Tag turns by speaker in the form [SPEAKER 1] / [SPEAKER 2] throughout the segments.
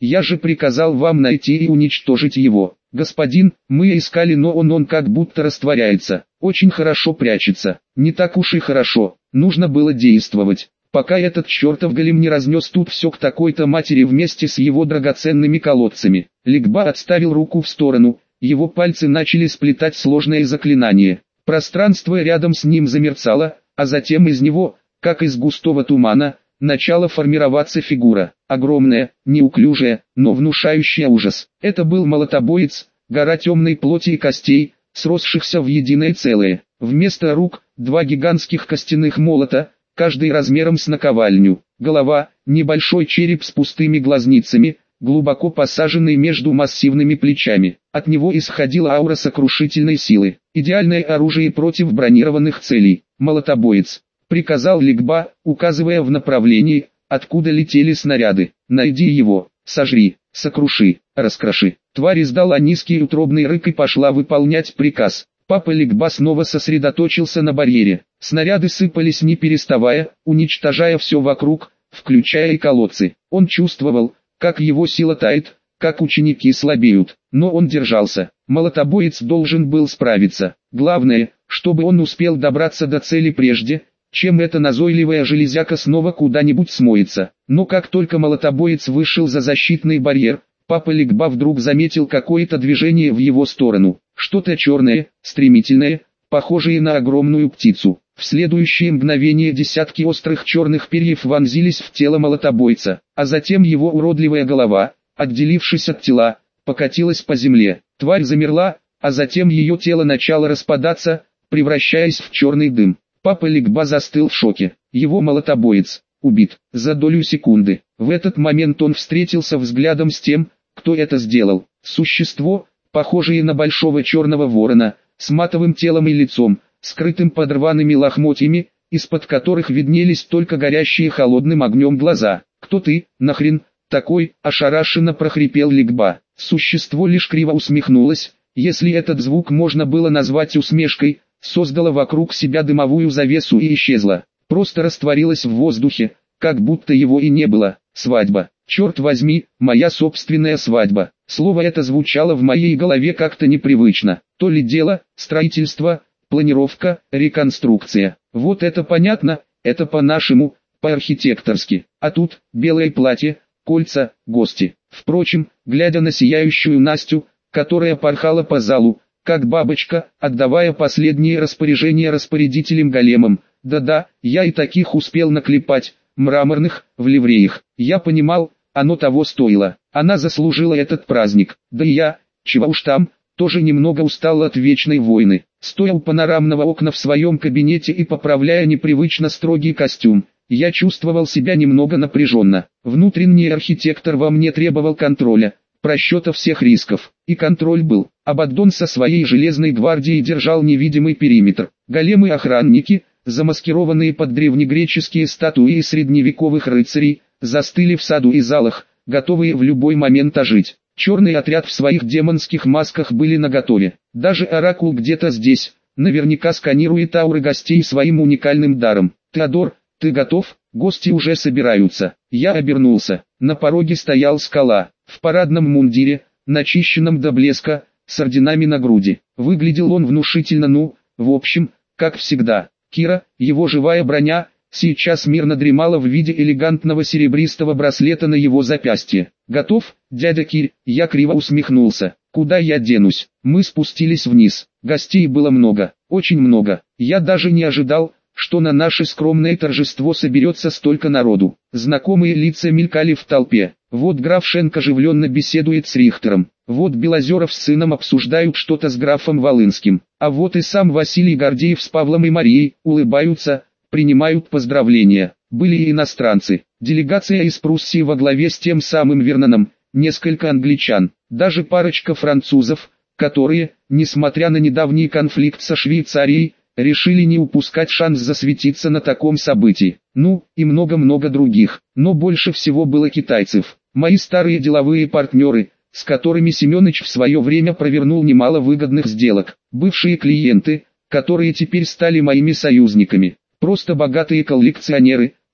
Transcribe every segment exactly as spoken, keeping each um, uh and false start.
[SPEAKER 1] Я же приказал вам найти и уничтожить его. Господин, мы искали, но он он как будто растворяется, очень хорошо прячется. Не так уж и хорошо, нужно было действовать, пока этот чертов голем не разнес тут все к такой-то матери вместе с его драгоценными колодцами. Ликба отставил руку в сторону, его пальцы начали сплетать сложное заклинание. Пространство рядом с ним замерцало, а затем из него, как из густого тумана, начала формироваться фигура, огромная, неуклюжая, но внушающая ужас. Это был молотобоец, гора темной плоти и костей, сросшихся в единое целое. Вместо рук, два гигантских костяных молота, каждый размером с наковальню. Голова, небольшой череп с пустыми глазницами, глубоко посаженный между массивными плечами. От него исходила аура сокрушительной силы. Идеальное оружие против бронированных целей. Молотобоец, приказал Ликба, указывая в направлении, откуда летели снаряды. Найди его, сожри, сокруши, раскроши. Тварь издала низкий утробный рык и пошла выполнять приказ. Папа Ликба снова сосредоточился на барьере. Снаряды сыпались не переставая, уничтожая все вокруг, включая и колодцы. Он чувствовал, как его сила тает, как ученики слабеют, но он держался. Молотобоец должен был справиться. Главное, чтобы он успел добраться до цели прежде, чем эта назойливая железяка снова куда-нибудь смоется. Но как только молотобоец вышел за защитный барьер, папа Ликба вдруг заметил какое-то движение в его сторону. Что-то черное, стремительное, похожее на огромную птицу. В следующее мгновение десятки острых черных перьев вонзились в тело молотобойца, а затем его уродливая голова, отделившись от тела, покатилась по земле. Тварь замерла, а затем ее тело начало распадаться, превращаясь в черный дым. Папа Ликба застыл в шоке. Его молотобоец убит за долю секунды. В этот момент он встретился взглядом с тем, кто это сделал. Существо, похожее на большого черного ворона, с матовым телом и лицом, скрытым под рваными лохмотьями, из-под которых виднелись только горящие холодным огнем глаза. «Кто ты, нахрен, такой?» – ошарашенно прохрипел Ликба. Существо лишь криво усмехнулось, если этот звук можно было назвать усмешкой, создало вокруг себя дымовую завесу и исчезло. Просто растворилось в воздухе, как будто его и не было. Свадьба. Черт возьми, моя собственная свадьба. Слово это звучало в моей голове как-то непривычно. То ли дело, строительство, планировка, реконструкция. Вот это понятно, это по-нашему, по-архитекторски. А тут, белое платье, кольца, гости. Впрочем, глядя на сияющую Настю, которая порхала по залу, как бабочка, отдавая последние распоряжения распорядителям-големам, да-да, я и таких успел наклепать, мраморных, в ливреях. Я понимал, оно того стоило. Она заслужила этот праздник. Да и я, чего уж там, тоже немного устал от вечной войны. Стоя у панорамного окна в своем кабинете и поправляя непривычно строгий костюм, я чувствовал себя немного напряженно. Внутренний архитектор во мне требовал контроля, просчета всех рисков. И контроль был. Абаддон со своей железной гвардией держал невидимый периметр. Големы-охранники, замаскированные под древнегреческие статуи средневековых рыцарей, застыли в саду и залах, готовые в любой момент ожить. Черный отряд в своих демонских масках были наготове. Даже оракул где-то здесь, наверняка сканирует ауры гостей своим уникальным даром. «Теодор, ты готов? Гости уже собираются». Я обернулся. На пороге стоял Скала, в парадном мундире, начищенном до блеска, с орденами на груди. Выглядел он внушительно, ну, в общем, как всегда. Кира, его живая броня, сейчас мирно дремала в виде элегантного серебристого браслета на его запястье. «Готов, дядя Кир?» Я криво усмехнулся. «Куда я денусь?» Мы спустились вниз. Гостей было много, очень много. Я даже не ожидал, что на наше скромное торжество соберется столько народу. Знакомые лица мелькали в толпе. Вот граф Шенк оживленно беседует с Рихтером. Вот Белозеров с сыном обсуждают что-то с графом Волынским. А вот и сам Василий Гордеев с Павлом и Марией улыбаются, принимают поздравления. Были и иностранцы. Делегация из Пруссии во главе с тем самым Верноном, несколько англичан, даже парочка французов, которые, несмотря на недавний конфликт со Швейцарией, решили не упускать шанс засветиться на таком событии. Ну, и много-много других. Но больше всего было китайцев. Мои старые деловые партнеры, с которыми Семёныч в свое время провернул немало выгодных сделок. Бывшие клиенты, которые теперь стали моими союзниками. Просто богатые коллекционеры,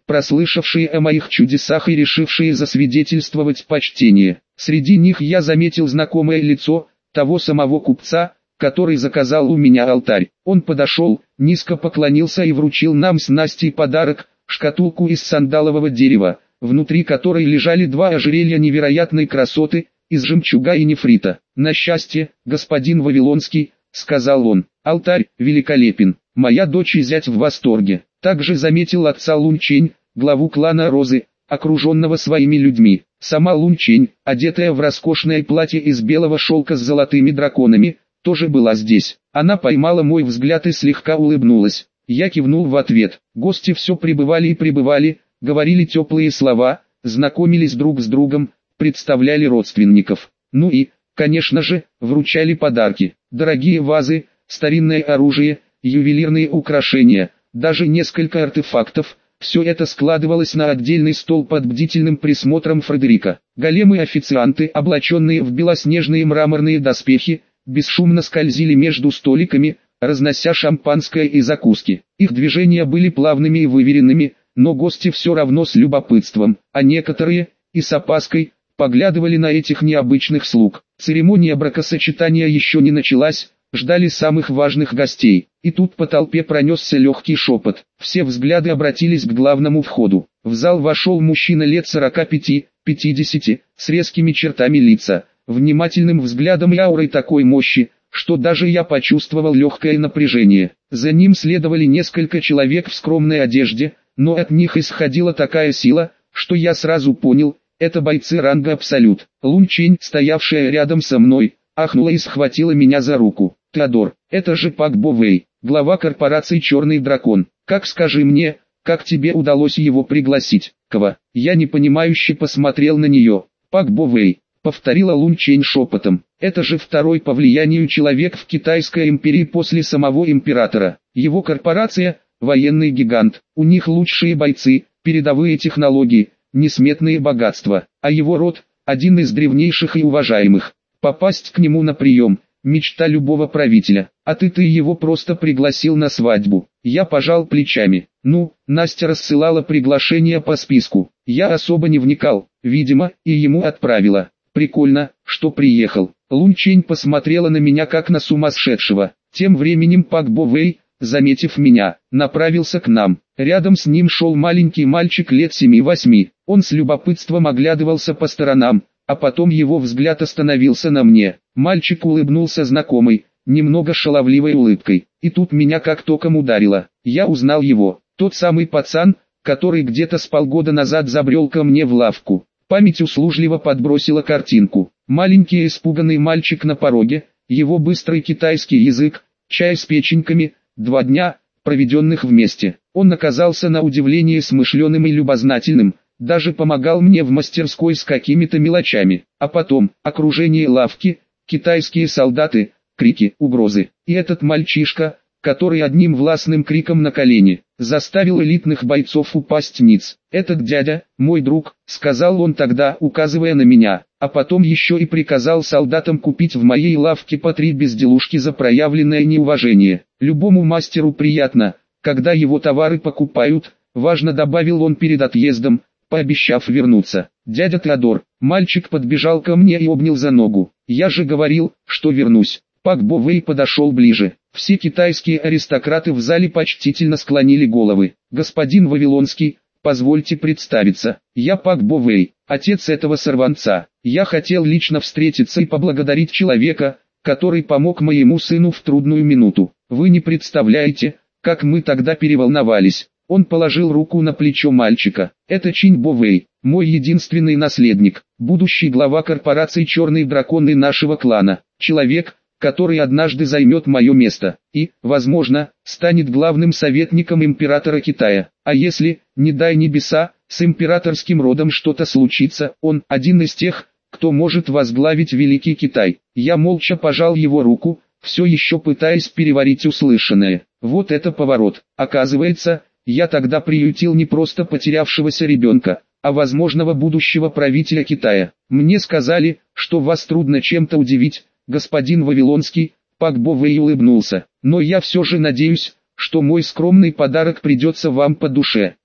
[SPEAKER 1] прослышавшие о моих чудесах и решившие засвидетельствовать почтение. Среди них я заметил знакомое лицо того самого купца, который заказал у меня алтарь. Он подошел, низко поклонился и вручил нам с Настей подарок, шкатулку из сандалового дерева, внутри которой лежали два ожерелья невероятной красоты, из жемчуга и нефрита. «На счастье, господин Вавилонский», — сказал он, — «алтарь великолепен, моя дочь и зять в восторге». Также заметил отца Лунчень, главу клана Розы, окруженного своими людьми. Сама Лунчень, одетая в роскошное платье из белого шелка с золотыми драконами, тоже была здесь. Она поймала мой взгляд и слегка улыбнулась. Я кивнул в ответ. Гости все прибывали и прибывали, говорили теплые слова, знакомились друг с другом, представляли родственников. Ну и, конечно же, вручали подарки. Дорогие вазы, старинное оружие, ювелирные украшения, даже несколько артефактов. Все это складывалось на отдельный стол под бдительным присмотром Фредерика. Големы-официанты, облаченные в белоснежные мраморные доспехи, бесшумно скользили между столиками, разнося шампанское и закуски. Их движения были плавными и выверенными, но гости все равно с любопытством, а некоторые, и с опаской, поглядывали на этих необычных слуг. Церемония бракосочетания еще не началась, ждали самых важных гостей. И тут по толпе пронесся легкий шепот. Все взгляды обратились к главному входу. В зал вошел мужчина лет сорока пяти — пятидесяти, с резкими чертами лица, внимательным взглядом и аурой такой мощи, что даже я почувствовал легкое напряжение. За ним следовали несколько человек в скромной одежде, но от них исходила такая сила, что я сразу понял, это бойцы ранга Абсолют. Лунчень, стоявшая рядом со мной, ахнула и схватила меня за руку. «Теодор, это же Пак Бо Вэй, глава корпорации «Черный дракон». Как, скажи мне, как тебе удалось его пригласить?» «Кого?» Я непонимающе посмотрел на нее. «Пак Бо Вэй», повторила Лунчень шепотом. «Это же второй по влиянию человек в Китайской империи после самого императора. Его корпорация – военный гигант, у них лучшие бойцы, передовые технологии, несметные богатства, а его род – один из древнейших и уважаемых. Попасть к нему на прием – мечта любого правителя, а ты ты его просто пригласил на свадьбу». Я пожал плечами. Ну, Настя рассылала приглашение по списку. Я особо не вникал, видимо, и ему отправила. Прикольно, что приехал. Лунчень посмотрела на меня как на сумасшедшего. Тем временем Пак Бо Вэй, заметив меня, направился к нам. Рядом с ним шел маленький мальчик лет семи-восьми. Он с любопытством оглядывался по сторонам, а потом его взгляд остановился на мне. Мальчик улыбнулся знакомой, немного шаловливой улыбкой. И тут меня как током ударило. Я узнал его. Тот самый пацан, который где-то с полгода назад забрел ко мне в лавку. Память услужливо подбросила картинку. Маленький испуганный мальчик на пороге, его быстрый китайский язык, чай с печеньками, два дня, проведенных вместе. Он оказался на удивление смышленым и любознательным, даже помогал мне в мастерской с какими-то мелочами. А потом, окружение лавки, китайские солдаты, крики, угрозы. И этот мальчишка, который одним властным криком на колени, заставил элитных бойцов упасть ниц. «Этот дядя, мой друг», — сказал он тогда, указывая на меня, а потом еще и приказал солдатам купить в моей лавке по три безделушки за проявленное неуважение. «Любому мастеру приятно, когда его товары покупают», — важно добавил он перед отъездом, пообещав вернуться. «Дядя Теодор», мальчик подбежал ко мне и обнял за ногу. «Я же говорил, что вернусь». Пак Бо Вэй подошел ближе. Все китайские аристократы в зале почтительно склонили головы. «Господин Вавилонский, позвольте представиться. Я Пак Бо Вэй, отец этого сорванца. Я хотел лично встретиться и поблагодарить человека, который помог моему сыну в трудную минуту. Вы не представляете, как мы тогда переволновались». Он положил руку на плечо мальчика. «Это Чинь Бо Вэй, мой единственный наследник, будущий глава корпорации «Черный дракон» и нашего клана. Человек, который однажды займет мое место, и, возможно, станет главным советником императора Китая. А если, не дай небеса, с императорским родом что-то случится, он один из тех, кто может возглавить Великий Китай». Я молча пожал его руку, все еще пытаясь переварить услышанное. Вот это поворот. Оказывается, я тогда приютил не просто потерявшегося ребенка, а возможного будущего правителя Китая. Мне сказали, что вас трудно чем-то удивить, господин Вавилонский. Пак Бо Вэй улыбнулся. Но я все же надеюсь, что мой скромный подарок придется вам по душе.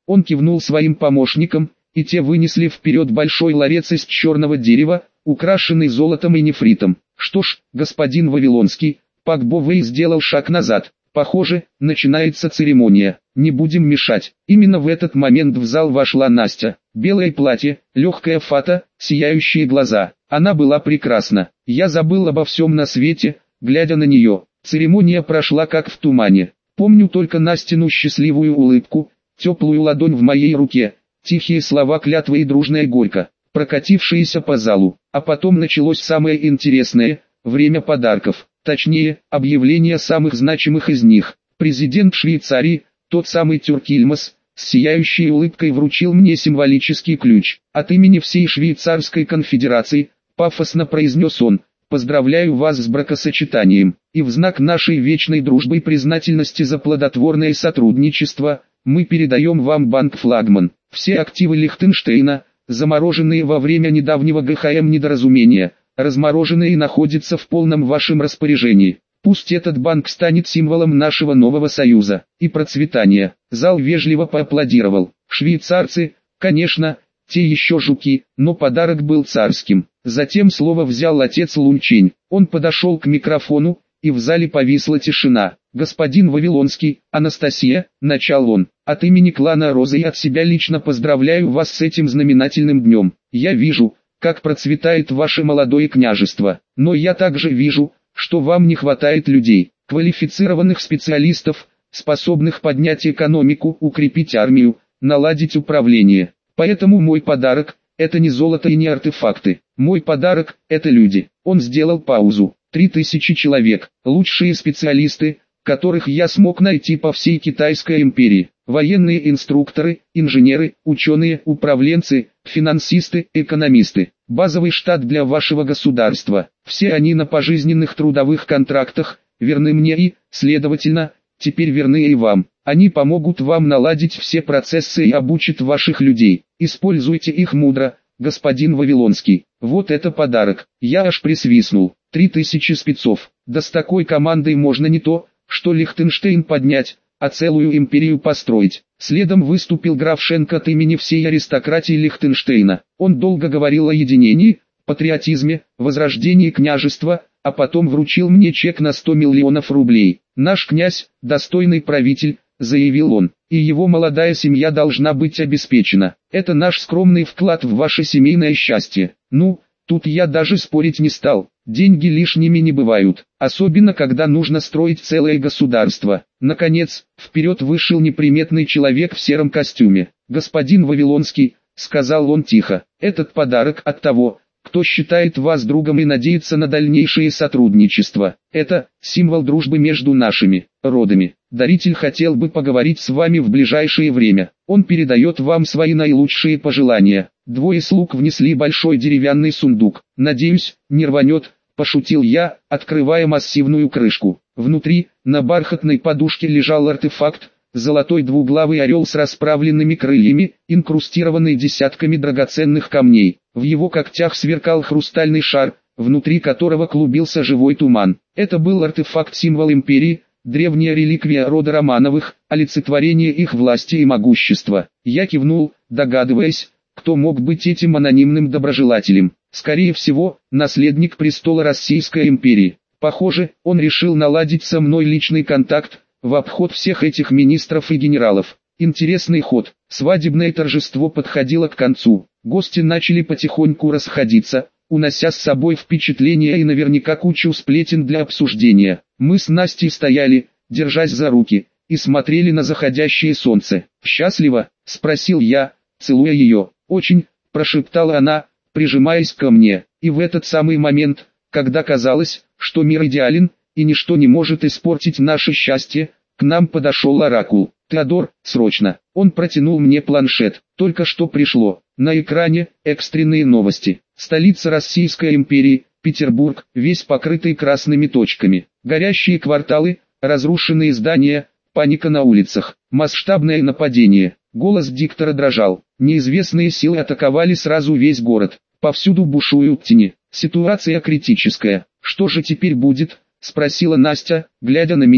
[SPEAKER 1] Он кивнул своим помощникам, и те вынесли вперед большой ларец из черного дерева, украшенный золотом и нефритом. Что ж, господин Вавилонский, Пак Бо Вэй сделал шаг назад. Похоже, начинается церемония. Не будем мешать. Именно в этот момент в зал вошла Настя. Белое платье, легкая фата, сияющие глаза. Она была прекрасна. Я забыл обо всем на свете, глядя на нее. Церемония прошла как в тумане. Помню только Настину счастливую улыбку, теплую ладонь в моей руке, тихие слова клятвы и дружная горько, прокатившиеся по залу. А потом началось самое интересное – время подарков. Точнее, объявление самых значимых из них. Президент Швейцарии, тот самый Тёрк Йилмаз, с сияющей улыбкой вручил мне символический ключ. От имени всей Швейцарской конфедерации, пафосно произнес он, поздравляю вас с бракосочетанием. И в знак нашей вечной дружбы и признательности за плодотворное сотрудничество, мы передаем вам банк-флагман. Все активы Лихтенштейна, замороженные во время недавнего ГХМ недоразумения, размороженные и находятся в полном вашем распоряжении. Пусть этот банк станет символом нашего нового союза и процветания. Зал вежливо поаплодировал. Швейцарцы, конечно, те еще жуки, но подарок был царским. Затем слово взял отец Лунчень. Он подошел к микрофону, и в зале повисла тишина. «Господин Вавилонский, Анастасия», — начал он, — «от имени клана Розы и от себя лично поздравляю вас с этим знаменательным днем. Я вижу, как процветает ваше молодое княжество, но я также вижу, что вам не хватает людей, квалифицированных специалистов, способных поднять экономику, укрепить армию, наладить управление. Поэтому мой подарок – это не золото и не артефакты. Мой подарок – это люди». Он сделал паузу. Три тысячи человек, лучшие специалисты, которых я смог найти по всей Китайской империи. Военные инструкторы, инженеры, ученые, управленцы, финансисты, экономисты. Базовый штат для вашего государства. Все они на пожизненных трудовых контрактах, верны мне и, следовательно, теперь верны и вам. Они помогут вам наладить все процессы и обучат ваших людей. Используйте их мудро, господин Вавилонский. Вот это подарок. Я аж присвистнул. Три тысячи спецов. Да с такой командой можно не то, что Лихтенштейн поднять, а целую империю построить. Следом выступил граф Шенк от имени всей аристократии Лихтенштейна. Он долго говорил о единении, патриотизме, возрождении княжества, а потом вручил мне чек на сто миллионов рублей. «Наш князь, достойный правитель», — заявил он, — «и его молодая семья должна быть обеспечена. Это наш скромный вклад в ваше семейное счастье». Ну, тут я даже спорить не стал. Деньги лишними не бывают, особенно когда нужно строить целое государство. Наконец, вперед вышел неприметный человек в сером костюме. «Господин Вавилонский», — сказал он тихо, — «этот подарок от того, кто считает вас другом и надеется на дальнейшее сотрудничество. Это символ дружбы между нашими родами. Даритель хотел бы поговорить с вами в ближайшее время. Он передает вам свои наилучшие пожелания». Двое слуг внесли большой деревянный сундук. «Надеюсь, не рванет», — пошутил я, открывая массивную крышку. Внутри, на бархатной подушке лежал артефакт, золотой двуглавый орел с расправленными крыльями, инкрустированный десятками драгоценных камней. В его когтях сверкал хрустальный шар, внутри которого клубился живой туман. Это был артефакт-символ империи, древняя реликвия рода Романовых, олицетворение их власти и могущества. Я кивнул, догадываясь, кто мог быть этим анонимным доброжелателем. Скорее всего, наследник престола Российской империи. Похоже, он решил наладить со мной личный контакт, в обход всех этих министров и генералов. Интересный ход. Свадебное торжество подходило к концу. Гости начали потихоньку расходиться, унося с собой впечатления и наверняка кучу сплетен для обсуждения. Мы с Настей стояли, держась за руки, и смотрели на заходящее солнце. «Счастлива?» – спросил я, целуя ее. «Очень», – прошептала она, прижимаясь ко мне. И в этот самый момент, когда казалось, что мир идеален, и ничто не может испортить наше счастье, к нам подошел оракул. «Теодор, срочно!» Он протянул мне планшет. Только что пришло. На экране экстренные новости. Столица Российской империи, Петербург, весь покрытый красными точками. Горящие кварталы, разрушенные здания, паника на улицах. Масштабное нападение. Голос диктора дрожал. Неизвестные силы атаковали сразу весь город. Повсюду бушуют тени. Ситуация критическая. «Что же теперь будет?» — спросила Настя, глядя на меня.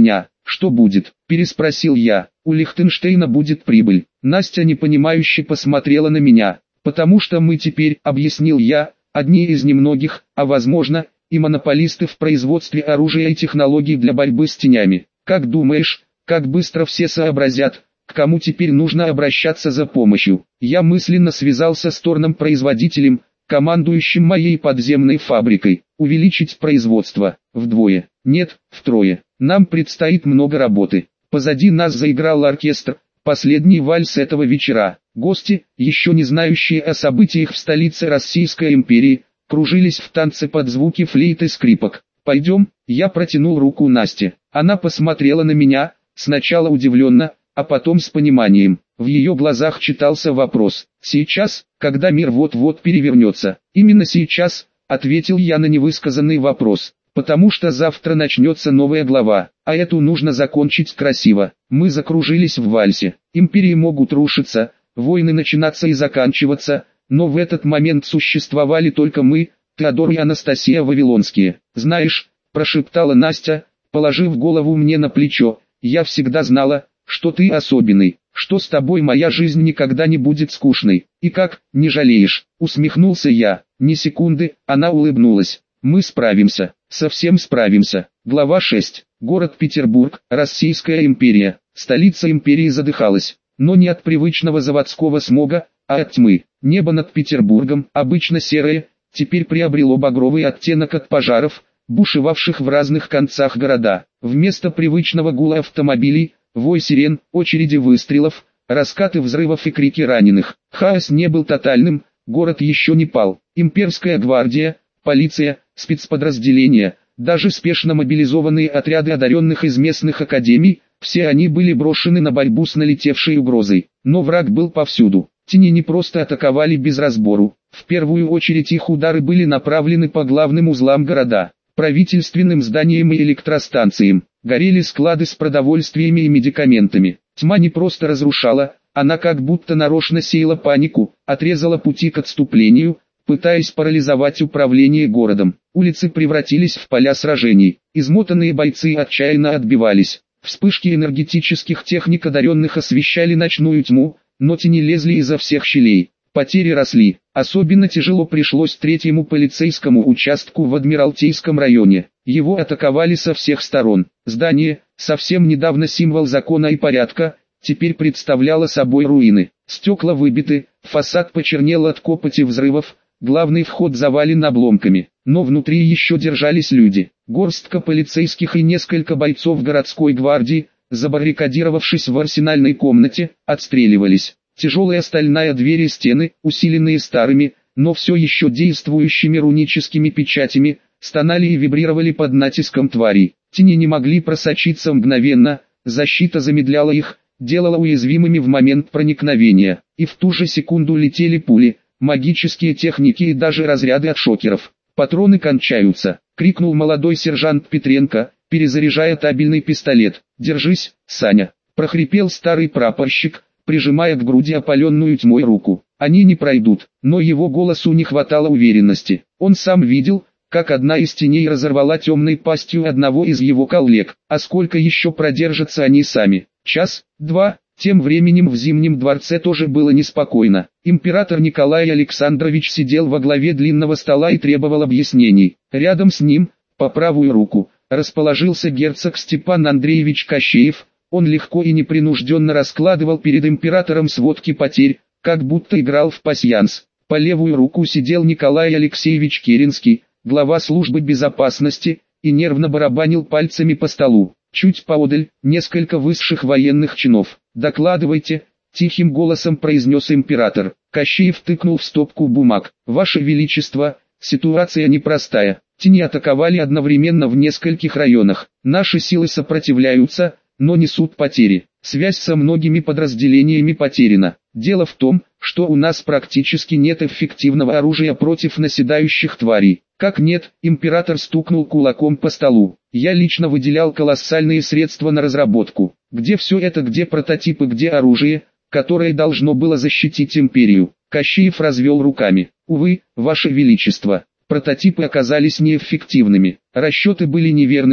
[SPEAKER 1] Что будет? Переспросил я. У Лихтенштейна будет прибыль. Настя непонимающе посмотрела на меня. Потому что мы теперь, объяснил я, одни из немногих, а возможно, и монополисты в производстве оружия и технологий для борьбы с тенями. Как думаешь, как быстро все сообразят, к кому теперь нужно обращаться за помощью? Я мысленно связался с торном-производителем, командующим моей подземной фабрикой. Увеличить производство вдвое, нет, втрое. Нам предстоит много работы. Позади нас заиграл оркестр, последний вальс этого вечера. Гости, еще не знающие о событиях в столице Российской империи, кружились в танце под звуки флейт и скрипок. «Пойдем», я протянул руку Насте. Она посмотрела на меня, сначала удивленно, а потом с пониманием. В ее глазах читался вопрос. «Сейчас, когда мир вот-вот перевернется?» «Именно сейчас», ответил я на невысказанный вопрос. «Потому что завтра начнется новая глава, а эту нужно закончить красиво». Мы закружились в вальсе. Империи могут рушиться, войны начинаться и заканчиваться, но в этот момент существовали только мы, Теодор и Анастасия Вавилонские. «Знаешь», прошептала Настя, положив голову мне на плечо, «я всегда знала, что ты особенный, что с тобой моя жизнь никогда не будет скучной. И как, не жалеешь?» Усмехнулся я. Ни секунды, она улыбнулась. «Мы справимся, совсем справимся». Глава шесть. Город Петербург, Российская империя. Столица империи задыхалась, но не от привычного заводского смога, а от тьмы. Небо над Петербургом, обычно серое, теперь приобрело багровый оттенок от пожаров, бушевавших в разных концах города. Вместо привычного гула автомобилей, вой сирен, очереди выстрелов, раскаты взрывов и крики раненых. Хаос не был тотальным, город еще не пал. Имперская гвардия, полиция, спецподразделения, даже спешно мобилизованные отряды одаренных из местных академий, все они были брошены на борьбу с налетевшей угрозой. Но враг был повсюду. Тени не просто атаковали без разбору. В первую очередь их удары были направлены по главным узлам города, правительственным зданиям и электростанциям. Горели склады с продовольствиями и медикаментами. Тьма не просто разрушала, она как будто нарочно сеяла панику, отрезала пути к отступлению, пытаясь парализовать управление городом. Улицы превратились в поля сражений. Измотанные бойцы отчаянно отбивались. Вспышки энергетических техник одаренных освещали ночную тьму, но тени лезли изо всех щелей. Потери росли. Особенно тяжело пришлось третьему полицейскому участку в Адмиралтейском районе. Его атаковали со всех сторон. Здание, совсем недавно символ закона и порядка, теперь представляло собой руины. Стекла выбиты, фасад почернел от копоти взрывов, главный вход завален обломками. Но внутри еще держались люди. Горстка полицейских и несколько бойцов городской гвардии, забаррикадировавшись в арсенальной комнате, отстреливались. Тяжелая стальная дверь и стены, усиленные старыми, но все еще действующими руническими печатями, стонали и вибрировали под натиском тварей. Тени не могли просочиться мгновенно, защита замедляла их, делала уязвимыми в момент проникновения. И в ту же секунду летели пули, магические техники и даже разряды от шокеров. «Патроны кончаются!» — крикнул молодой сержант Петренко, перезаряжая табельный пистолет. «Держись, Саня!» — прохрипел старый прапорщик, прижимая к груди опаленную тьмой руку. «Они не пройдут», но его голосу не хватало уверенности. Он сам видел, как одна из теней разорвала темной пастью одного из его коллег. А сколько еще продержатся они сами? Час? Два? Тем временем в Зимнем дворце тоже было неспокойно. Император Николай Александрович сидел во главе длинного стола и требовал объяснений. Рядом с ним, по правую руку, расположился герцог Степан Андреевич Кощеев. Он легко и непринужденно раскладывал перед императором сводки потерь, как будто играл в пасьянс. По левую руку сидел Николай Алексеевич Керенский, глава службы безопасности, и нервно барабанил пальцами по столу. Чуть поодаль, несколько высших военных чинов. «Докладывайте», — тихим голосом произнес император. Кощеев тыкнул в стопку бумаг. «Ваше Величество, ситуация непростая. Тени атаковали одновременно в нескольких районах. Наши силы сопротивляются, но несут потери. Связь со многими подразделениями потеряна. Дело в том, что у нас практически нет эффективного оружия против наседающих тварей». «Как нет?» — император стукнул кулаком по столу. «Я лично выделял колоссальные средства на разработку. Где все это, где прототипы, где оружие, которое должно было защитить империю?» Кощеев развел руками. «Увы, Ваше Величество, прототипы оказались неэффективными. Расчеты были неверны,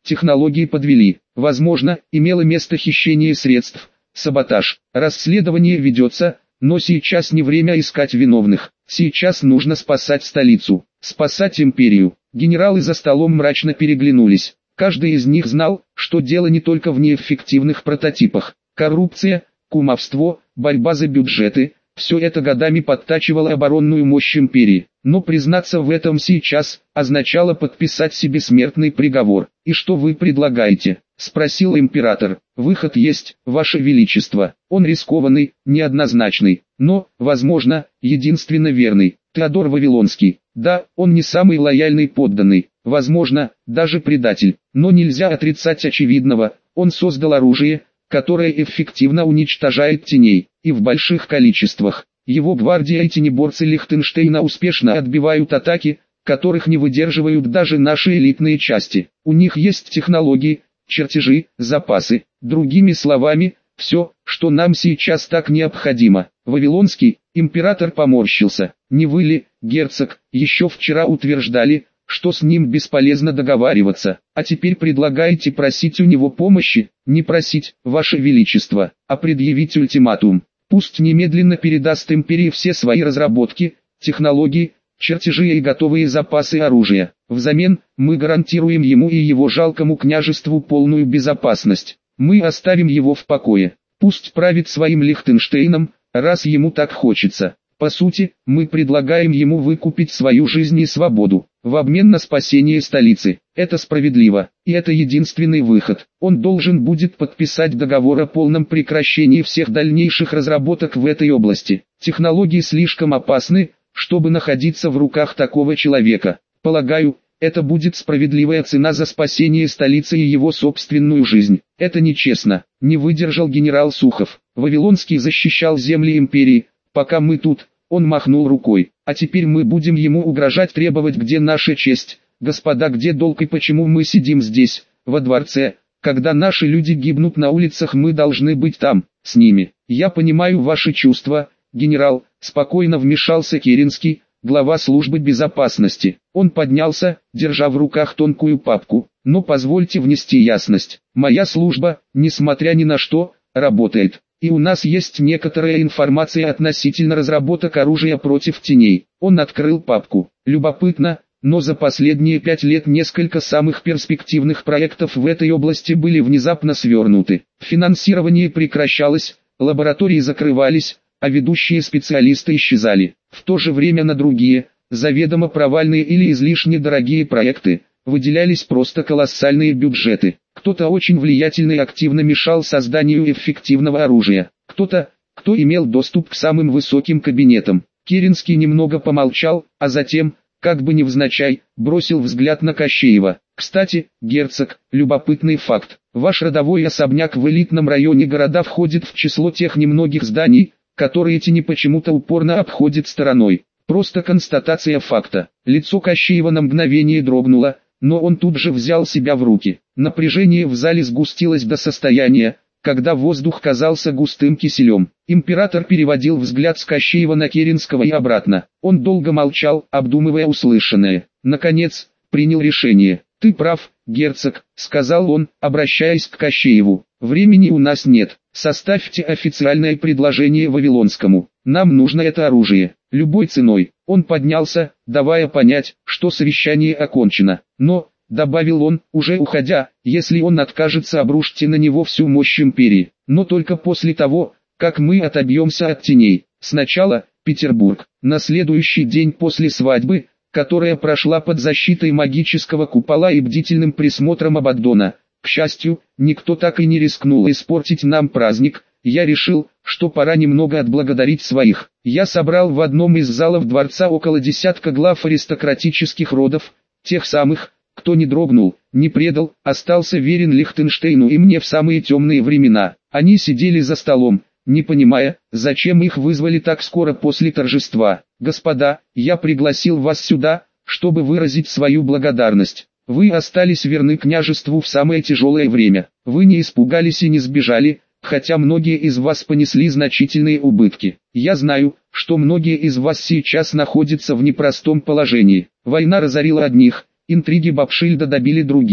[SPEAKER 1] технологии подвели. Возможно, имело место хищение средств, саботаж. Расследование ведется, но сейчас не время искать виновных. Сейчас нужно спасать столицу, спасать империю. Генералы за столом мрачно переглянулись. Каждый из них знал, что дело не только в неэффективных прототипах. Коррупция, кумовство, борьба за бюджеты – все это годами подтачивало оборонную мощь империи. Но признаться в этом сейчас означало подписать себе смертный приговор. «И что вы предлагаете?» – спросил император. «Выход есть, Ваше Величество. Он рискованный, неоднозначный, но, возможно, единственно верный. Теодор Вавилонский. Да, он не самый лояльный подданный, возможно, даже предатель, но нельзя отрицать очевидного. Он создал оружие, которое эффективно уничтожает теней, и в больших количествах. Его гвардия и тенеборцы Лихтенштейна успешно отбивают атаки, которых не выдерживают даже наши элитные части. У них есть технологии, чертежи, запасы. Другими словами, все, что нам сейчас так необходимо». Вавилонский император поморщился. «Не вы ли, герцог, еще вчера утверждали, что с ним бесполезно договариваться, а теперь предлагаете просить у него помощи?» «Не просить, Ваше Величество, а предъявить ультиматум. Пусть немедленно передаст империи все свои разработки, технологии, чертежи и готовые запасы оружия. Взамен, мы гарантируем ему и его жалкому княжеству полную безопасность. Мы оставим его в покое. Пусть правит своим Лихтенштейном, раз ему так хочется. По сути, мы предлагаем ему выкупить свою жизнь и свободу, в обмен на спасение столицы. Это справедливо, и это единственный выход. Он должен будет подписать договор о полном прекращении всех дальнейших разработок в этой области. Технологии слишком опасны, чтобы находиться в руках такого человека. Полагаю, это будет справедливая цена за спасение столицы и его собственную жизнь. Это нечестно», — не выдержал генерал Сухов. «Вавилонский защищал земли империи, пока мы тут», — он махнул рукой. «А теперь мы будем ему угрожать, требовать, где наша честь, господа, где долг и почему мы сидим здесь, во дворце, когда наши люди гибнут на улицах, мы должны быть там, с ними». «Я понимаю ваши чувства, генерал», — спокойно вмешался Керенский, глава службы безопасности. Он поднялся, держа в руках тонкую папку. «Но позвольте внести ясность. Моя служба, несмотря ни на что, работает. И у нас есть некоторая информация относительно разработок оружия против теней». Он открыл папку. «Любопытно, но за последние пять лет несколько самых перспективных проектов в этой области были внезапно свернуты. Финансирование прекращалось, лаборатории закрывались, а ведущие специалисты исчезали. В то же время на другие, заведомо провальные или излишне дорогие проекты, выделялись просто колоссальные бюджеты. Кто-то очень влиятельный активно мешал созданию эффективного оружия. Кто-то, кто имел доступ к самым высоким кабинетам». Керенский немного помолчал, а затем, как бы невзначай, бросил взгляд на Кощеева. «Кстати, герцог, любопытный факт. Ваш родовой особняк в элитном районе города входит в число тех немногих зданий, которые тени почему-то упорно обходят стороной. Просто констатация факта». Лицо Кощеева на мгновение дрогнуло, но он тут же взял себя в руки. Напряжение в зале сгустилось до состояния, когда воздух казался густым киселем. Император переводил взгляд с Кощеева на Керенского и обратно. Он долго молчал, обдумывая услышанное. Наконец, принял решение. «Ты прав, герцог», — сказал он, обращаясь к Кощееву. «Времени у нас нет. Составьте официальное предложение Вавилонскому. Нам нужно это оружие. Любой ценой». Он поднялся, давая понять, что совещание окончено. «Но», — добавил он, уже уходя, «если он откажется, обрушьте на него всю мощь империи. Но только после того, как мы отобьемся от теней. Сначала Петербург». На следующий день после свадьбы, которая прошла под защитой магического купола и бдительным присмотром Абаддона, к счастью, никто так и не рискнул испортить нам праздник, я решил, что пора немного отблагодарить своих. Я собрал в одном из залов дворца около десятка глав аристократических родов, тех самых, кто не дрогнул, не предал, остался верен Лихтенштейну и мне в самые темные времена. Они сидели за столом, не понимая, зачем их вызвали так скоро после торжества. «Господа, я пригласил вас сюда, чтобы выразить свою благодарность. Вы остались верны княжеству в самое тяжелое время. Вы не испугались и не сбежали, хотя многие из вас понесли значительные убытки. Я знаю, что многие из вас сейчас находятся в непростом положении. Война разорила одних, интриги Бабшильда добили других.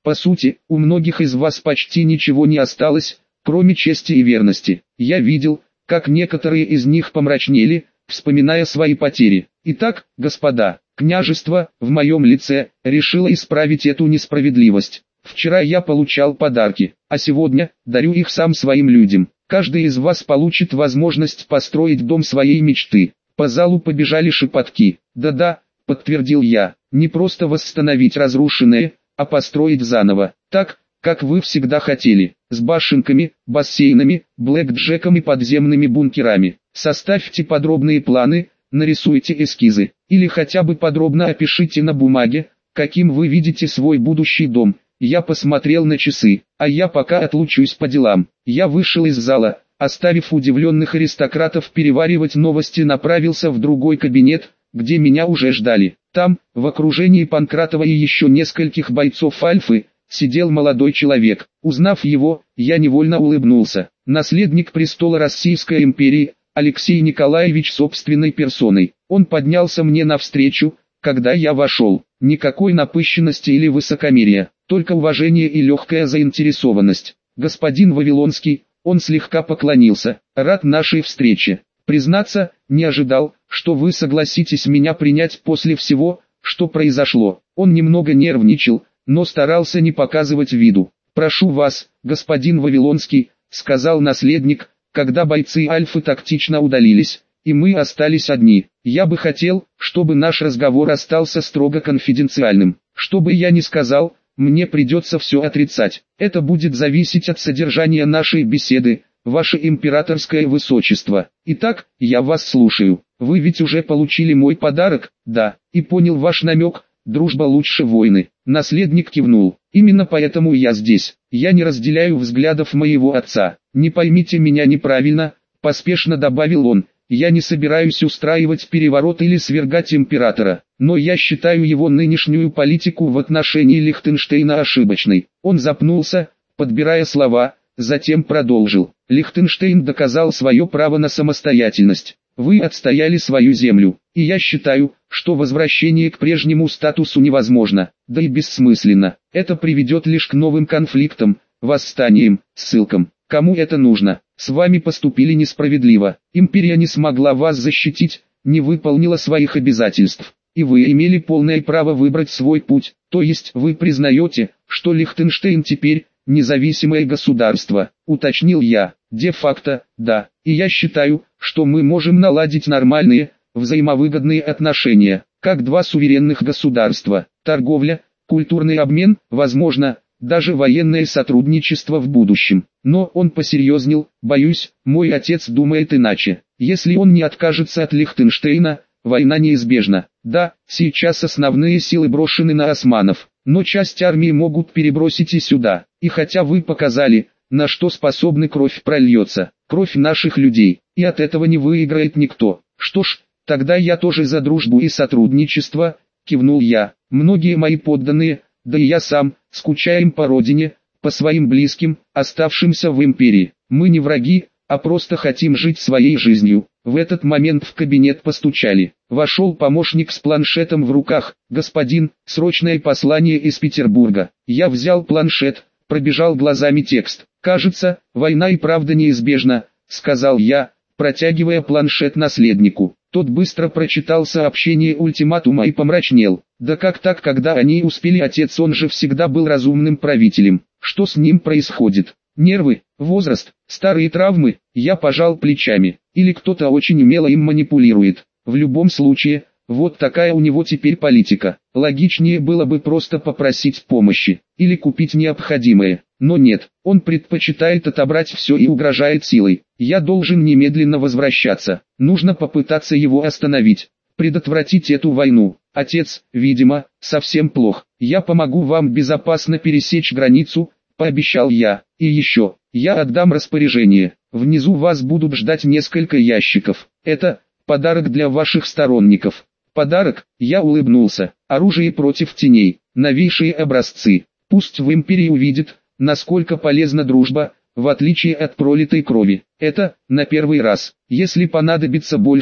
[SPEAKER 1] По сути, у многих из вас почти ничего не осталось, кроме чести и верности. Я видел, как некоторые из них помрачнели, вспоминая свои потери. Итак, господа, княжество, в моем лице, решило исправить эту несправедливость. Вчера я получал подарки, а сегодня дарю их сам своим людям. Каждый из вас получит возможность построить дом своей мечты. По залу побежали шепотки. Да-да, подтвердил я, не просто восстановить разрушенное, а построить заново, так, как вы всегда хотели, с башенками, бассейнами, блэкджеком и подземными бункерами. Составьте подробные планы, нарисуйте эскизы, или хотя бы подробно опишите на бумаге, каким вы видите свой будущий дом. Я посмотрел на часы, а я пока отлучусь по делам. Я вышел из зала, оставив удивленных аристократов переваривать новости, направился в другой кабинет, где меня уже ждали. Там, в окружении Панкратова и еще нескольких бойцов Альфы, сидел молодой человек. Узнав его, я невольно улыбнулся. Наследник престола Российской империи, Алексей Николаевич собственной персоной. Он поднялся мне навстречу, когда я вошел. Никакой напыщенности или высокомерия, только уважение и легкая заинтересованность. Господин Вавилонский, он слегка поклонился, рад нашей встрече. Признаться, не ожидал, что вы согласитесь меня принять после всего, что произошло. Он немного нервничал, но старался не показывать виду. «Прошу вас, господин Вавилонский», — сказал наследник, когда бойцы Альфы тактично удалились, и мы остались одни. «Я бы хотел, чтобы наш разговор остался строго конфиденциальным. Что бы я ни сказал, мне придется все отрицать. Это будет зависеть от содержания нашей беседы, ваше императорское высочество. Итак, я вас слушаю. Вы ведь уже получили мой подарок?» «Да, и понял ваш намек, дружба лучше войны». Наследник кивнул. «Именно поэтому я здесь. Я не разделяю взглядов моего отца. Не поймите меня неправильно», — поспешно добавил он. «Я не собираюсь устраивать переворот или свергать императора, но я считаю его нынешнюю политику в отношении Лихтенштейна ошибочной». Он запнулся, подбирая слова, затем продолжил. «Лихтенштейн доказал свое право на самостоятельность. Вы отстояли свою землю, и я считаю, что возвращение к прежнему статусу невозможно, да и бессмысленно. Это приведет лишь к новым конфликтам, восстаниям, ссылкам. Кому это нужно? С вами поступили несправедливо. Империя не смогла вас защитить, не выполнила своих обязательств. И вы имели полное право выбрать свой путь. То есть вы признаете, что Лихтенштейн теперь независимое государство, уточнил я. Де-факто, да. И я считаю, что мы можем наладить нормальные, взаимовыгодные отношения, как два суверенных государства. Торговля, культурный обмен, возможно, даже военное сотрудничество в будущем. Но он посерьезнел. Боюсь, мой отец думает иначе. Если он не откажется от Лихтенштейна, война неизбежна. Да, сейчас основные силы брошены на османов, но часть армии могут перебросить и сюда. И хотя вы показали, на что способны, кровь прольется, кровь наших людей, и от этого не выиграет никто. Что ж, тогда я тоже за дружбу и сотрудничество, кивнул я. Многие мои подданные, да и я сам, скучаем по родине, по своим близким, оставшимся в империи. Мы не враги, а просто хотим жить своей жизнью. В этот момент в кабинет постучали. Вошел помощник с планшетом в руках. «Господин, срочное послание из Петербурга». Я взял планшет, пробежал глазами текст. «Кажется, война и правда неизбежна», — сказал я, протягивая планшет наследнику. Тот быстро прочитал сообщение ультиматума и помрачнел. Да как так, когда они успели? Отец, он же всегда был разумным правителем. Что с ним происходит? Нервы, возраст, старые травмы? Я пожал плечами. Или кто-то очень умело им манипулирует. В любом случае, вот такая у него теперь политика. Логичнее было бы просто попросить помощи, или купить необходимое. Но нет, он предпочитает отобрать все и угрожает силой. Я должен немедленно возвращаться. Нужно попытаться его остановить, предотвратить эту войну. Отец, видимо, совсем плох. Я помогу вам безопасно пересечь границу, пообещал я. И еще, я отдам распоряжение. Внизу вас будут ждать несколько ящиков. Это подарок для ваших сторонников. Подарок? Я улыбнулся. Оружие против теней, новейшие образцы. Пусть в империи увидит, насколько полезна дружба, в отличие от пролитой крови. Это, на первый раз. Если понадобится больше,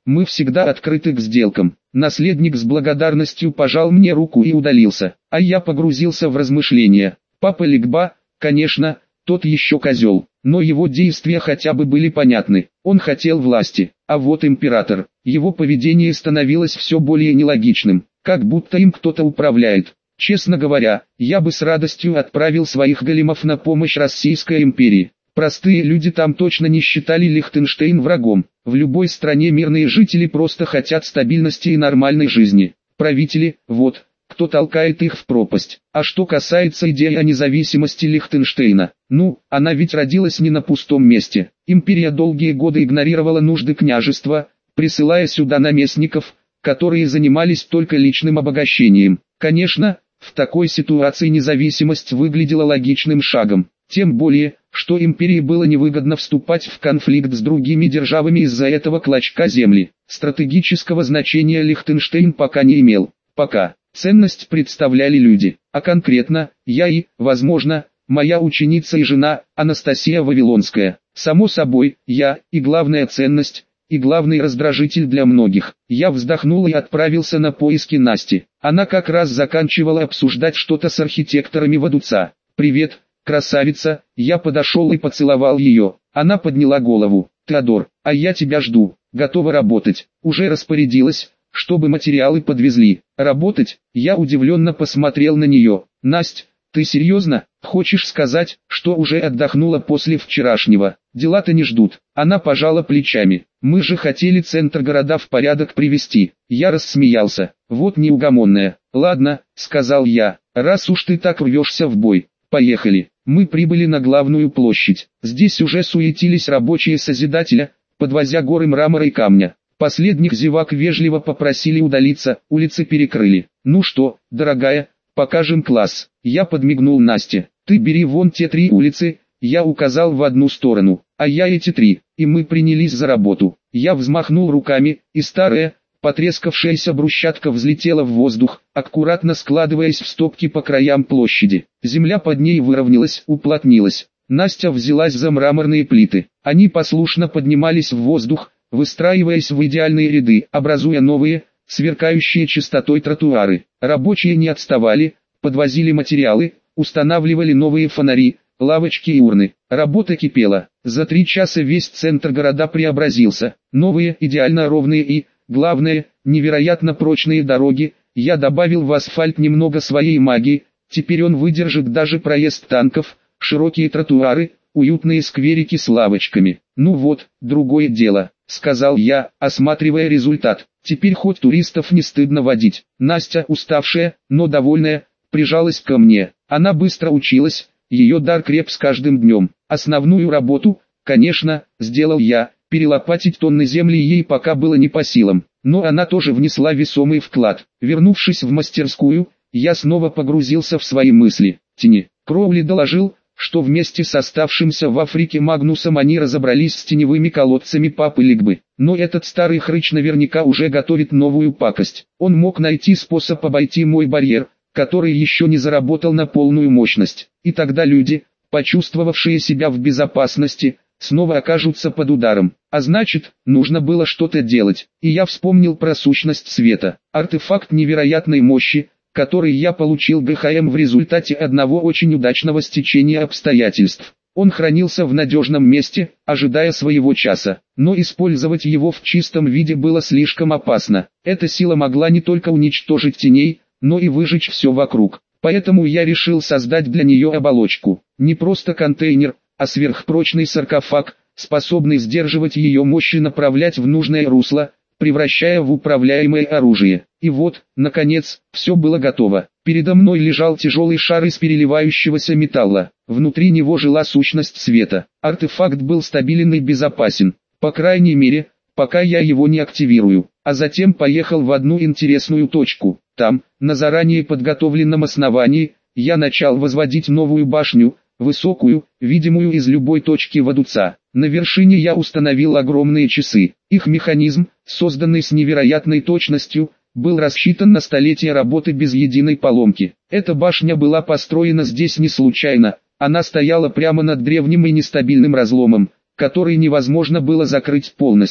[SPEAKER 1] мы всегда открыты к сделкам. Наследник с благодарностью пожал мне руку и удалился, а я погрузился в размышления. Папа Ликба, конечно, тот еще козел, но его действия хотя бы были понятны. Он хотел власти, а вот император, его поведение становилось все более нелогичным, как будто им кто-то управляет. Честно говоря, я бы с радостью отправил своих големов на помощь Российской империи. Простые люди там точно не считали Лихтенштейн врагом. В любой стране мирные жители просто хотят стабильности и нормальной жизни. Правители, вот, кто толкает их в пропасть. А что касается идеи о независимости Лихтенштейна, ну, она ведь родилась не на пустом месте. Империя долгие годы игнорировала нужды княжества, присылая сюда наместников, которые занимались только личным обогащением. Конечно, в такой ситуации независимость выглядела логичным шагом. Тем более, что империи было невыгодно вступать в конфликт с другими державами из-за этого клочка земли. Стратегического значения Лихтенштейн пока не имел. Пока. Ценность представляли люди, а конкретно, я и, возможно, моя ученица и жена, Анастасия Вавилонская. Само собой, я, и главная ценность, и главный раздражитель для многих. Я вздохнул и отправился на поиски Насти. Она как раз заканчивала обсуждать что-то с архитекторами Вадуца. «Привет, красавица», я подошел и поцеловал ее. Она подняла голову. «Теодор, а я тебя жду, готова работать». Уже распорядилась, чтобы материалы подвезли. Работать? Я удивленно посмотрел на нее. «Насть, ты серьезно? Хочешь сказать, что уже отдохнула после вчерашнего? Дела-то не ждут». Она пожала плечами. «Мы же хотели центр города в порядок привести». Я рассмеялся. «Вот неугомонная». «Ладно», сказал я, «раз уж ты так рвешься в бой, поехали». Мы прибыли на главную площадь. Здесь уже суетились рабочие Созидателя, подвозя горы мрамора и камня. Последних зевак вежливо попросили удалиться, улицы перекрыли. «Ну что, дорогая, покажем класс». Я подмигнул Насте. «Ты бери вон те три улицы», я указал в одну сторону, «а я эти три», и мы принялись за работу. Я взмахнул руками, и старая, потрескавшаяся брусчатка взлетела в воздух, аккуратно складываясь в стопки по краям площади. Земля под ней выровнялась, уплотнилась. Настя взялась за мраморные плиты. Они послушно поднимались в воздух, выстраиваясь в идеальные ряды, образуя новые, сверкающие чистотой тротуары. Рабочие не отставали, подвозили материалы, устанавливали новые фонари, лавочки и урны. Работа кипела. За три часа весь центр города преобразился. Новые, идеально ровные и, главное, невероятно прочные дороги. Я добавил в асфальт немного своей магии, теперь он выдержит даже проезд танков, широкие тротуары, уютные скверики с лавочками. «Ну вот, другое дело», — сказал я, осматривая результат. «Теперь хоть туристов не стыдно водить». Настя, уставшая, но довольная, прижалась ко мне. Она быстро училась, ее дар креп с каждым днем. Основную работу, конечно, сделал я. Перелопатить тонны земли ей пока было не по силам, но она тоже внесла весомый вклад. Вернувшись в мастерскую, я снова погрузился в свои мысли. Тени. Кроули доложил, что вместе с оставшимся в Африке Магнусом они разобрались с теневыми колодцами Папы Ликбы. Но этот старый хрыч наверняка уже готовит новую пакость. Он мог найти способ обойти мой барьер, который еще не заработал на полную мощность. И тогда люди, почувствовавшие себя в безопасности, снова окажутся под ударом. А значит, нужно было что-то делать. И я вспомнил про сущность света. Артефакт невероятной мощи, который я получил ГХМ в результате одного очень удачного стечения обстоятельств. Он хранился в надежном месте, ожидая своего часа. Но использовать его в чистом виде было слишком опасно. Эта сила могла не только уничтожить теней, но и выжечь все вокруг. Поэтому я решил создать для нее оболочку. Не просто контейнер, а сверхпрочный саркофаг, способный сдерживать ее мощь и направлять в нужное русло, превращая в управляемое оружие. И вот, наконец, все было готово. Передо мной лежал тяжелый шар из переливающегося металла. Внутри него жила сущность света. Артефакт был стабилен и безопасен. По крайней мере, пока я его не активирую. А затем поехал в одну интересную точку. Там, на заранее подготовленном основании, я начал возводить новую башню, высокую, видимую из любой точки Вадуца. На вершине я установил огромные часы. Их механизм, созданный с невероятной точностью, был рассчитан на столетия работы без единой поломки. Эта башня была построена здесь не случайно, она стояла прямо над древним и нестабильным разломом, который невозможно было закрыть полностью.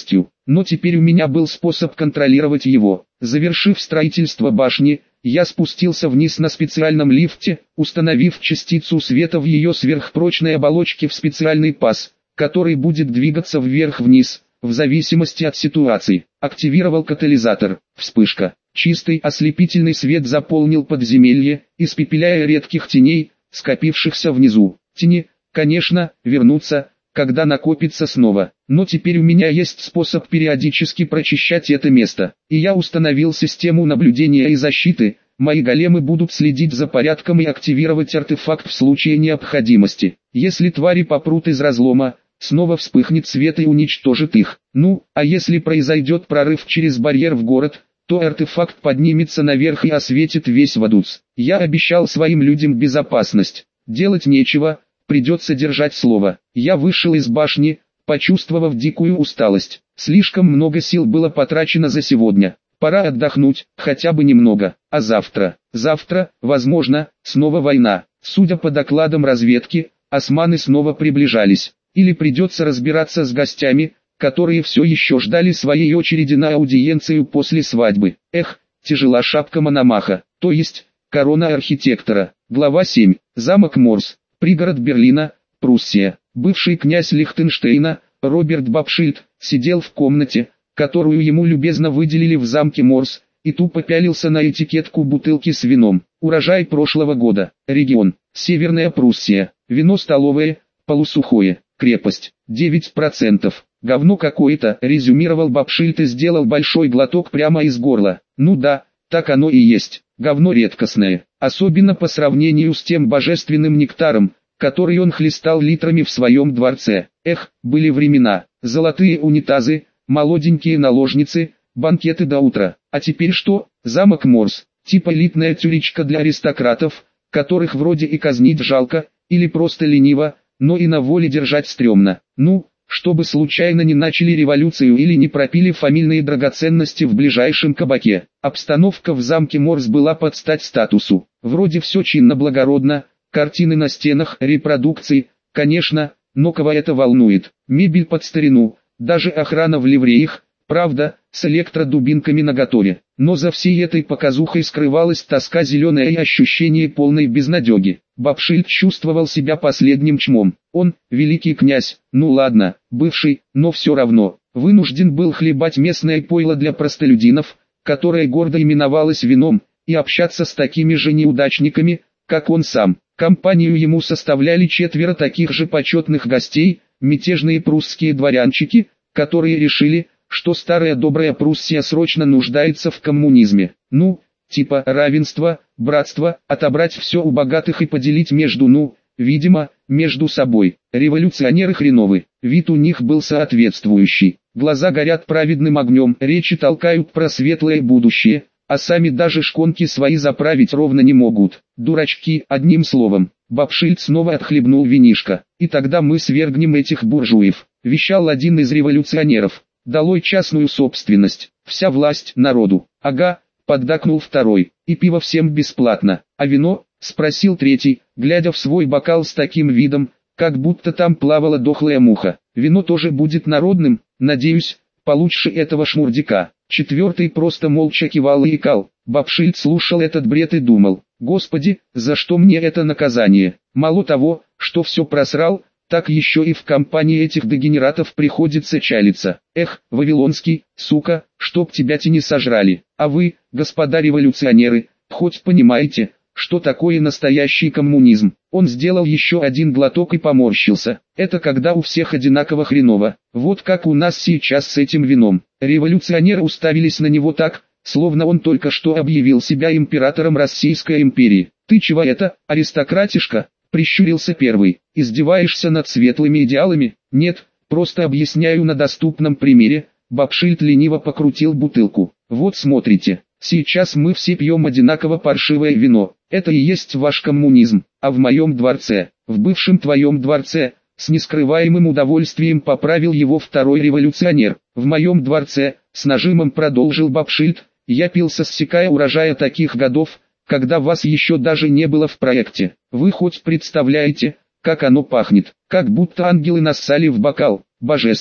[SPEAKER 1] но теперь у меня был способ контролировать его. Завершив строительство башни, я спустился вниз на специальном лифте, установив частицу света в ее сверхпрочной оболочке в специальный паз, который будет двигаться вверх-вниз, в зависимости от ситуации. Активировал катализатор. Вспышка. Чистый ослепительный свет заполнил подземелье, испепеляя редких теней, скопившихся внизу. Тени, конечно, вернутся, когда накопится снова. Но теперь у меня есть способ периодически прочищать это место. И я установил систему наблюдения и защиты. Мои големы будут следить за порядком и активировать артефакт в случае необходимости. Если твари попрут из разлома, снова вспыхнет свет и уничтожит их. Ну, а если произойдет прорыв через барьер в город, то артефакт поднимется наверх и осветит весь Вадуц. Я обещал своим людям безопасность. Делать нечего, придется держать слово. Я вышел из башни, почувствовав дикую усталость. Слишком много сил было потрачено за сегодня. Пора отдохнуть, хотя бы немного. А завтра? Завтра, возможно, снова война. Судя по докладам разведки, османы снова приближались. Или придется разбираться с гостями, которые все еще ждали своей очереди на аудиенцию после свадьбы. Эх, тяжела шапка Мономаха, то есть, корона архитектора. Глава семь. Замок Морс. Пригород Берлина, Пруссия. Бывший князь Лихтенштейна, Роберт Бабшильд, сидел в комнате, которую ему любезно выделили в замке Морс, и тупо пялился на этикетку бутылки с вином. Урожай прошлого года. Регион. Северная Пруссия. Вино столовое, полусухое. Крепость. девять процентов. Говно какое-то, резюмировал Бабшильд и сделал большой глоток прямо из горла. Ну да, так оно и есть. Говно редкостное. Особенно по сравнению с тем божественным нектаром, который он хлестал литрами в своем дворце. Эх, были времена. Золотые унитазы, молоденькие наложницы, банкеты до утра. А теперь что? Замок Морс. Типа элитная тюречка для аристократов, которых вроде и казнить жалко, или просто лениво, но и на воле держать стрёмно. Ну, чтобы случайно не начали революцию или не пропили фамильные драгоценности в ближайшем кабаке. Обстановка в замке Морс была под стать статусу. Вроде все чинно-благородно, картины на стенах, репродукции, конечно, но кого это волнует? Мебель под старину, даже охрана в ливреях, правда, с электродубинками наготове. Но за всей этой показухой скрывалась тоска зеленая и ощущение полной безнадеги. Бабшильд чувствовал себя последним чмом. Он, великий князь, ну ладно, бывший, но все равно, вынужден был хлебать местное пойло для простолюдинов, которое гордо именовалось вином, и общаться с такими же неудачниками, как он сам. Компанию ему составляли четверо таких же почетных гостей, мятежные прусские дворянчики, которые решили, что старая добрая Пруссия срочно нуждается в коммунизме. Ну, типа равенство, братство, отобрать все у богатых и поделить между, ну, видимо, между собой. Революционеры хреновы, вид у них был соответствующий. Глаза горят праведным огнем, речи толкают про светлое будущее, а сами даже шконки свои заправить ровно не могут. Дурачки, одним словом. Бабшильд снова отхлебнул винишко. И тогда мы свергнем этих буржуев, вещал один из революционеров. Долой частную собственность, вся власть народу. Ага, поддакнул второй. И пиво всем бесплатно. А вино? Спросил третий, глядя в свой бокал с таким видом, как будто там плавала дохлая муха. Вино тоже будет народным, надеюсь, получше этого шмурдяка. Четвертый просто молча кивал и икал. Бабшильд слушал этот бред и думал: Господи, за что мне это наказание? Мало того, что все просрал, так еще и в компании этих дегенератов приходится чалиться. Эх, Вавилонский, сука, чтоб тебя тени сожрали. А вы, господа революционеры, хоть понимаете, что такое настоящий коммунизм? Он сделал еще один глоток и поморщился. Это когда у всех одинаково хреново. Вот как у нас сейчас с этим вином. Революционеры уставились на него так, словно он только что объявил себя императором Российской империи. Ты чего это, аристократишка? Прищурился первый. Издеваешься над светлыми идеалами? Нет, просто объясняю на доступном примере. Бабшильд лениво покрутил бутылку. Вот смотрите, сейчас мы все пьем одинаково паршивое вино. Это и есть ваш коммунизм. А в моем дворце, в бывшем твоем дворце, с нескрываемым удовольствием поправил его второй революционер. В моем дворце, с нажимом продолжил Бабшильд, я пил соссекая урожая таких годов, когда вас еще даже не было в проекте. Вы хоть представляете, как оно пахнет, как будто ангелы нассали в бокал, божественно.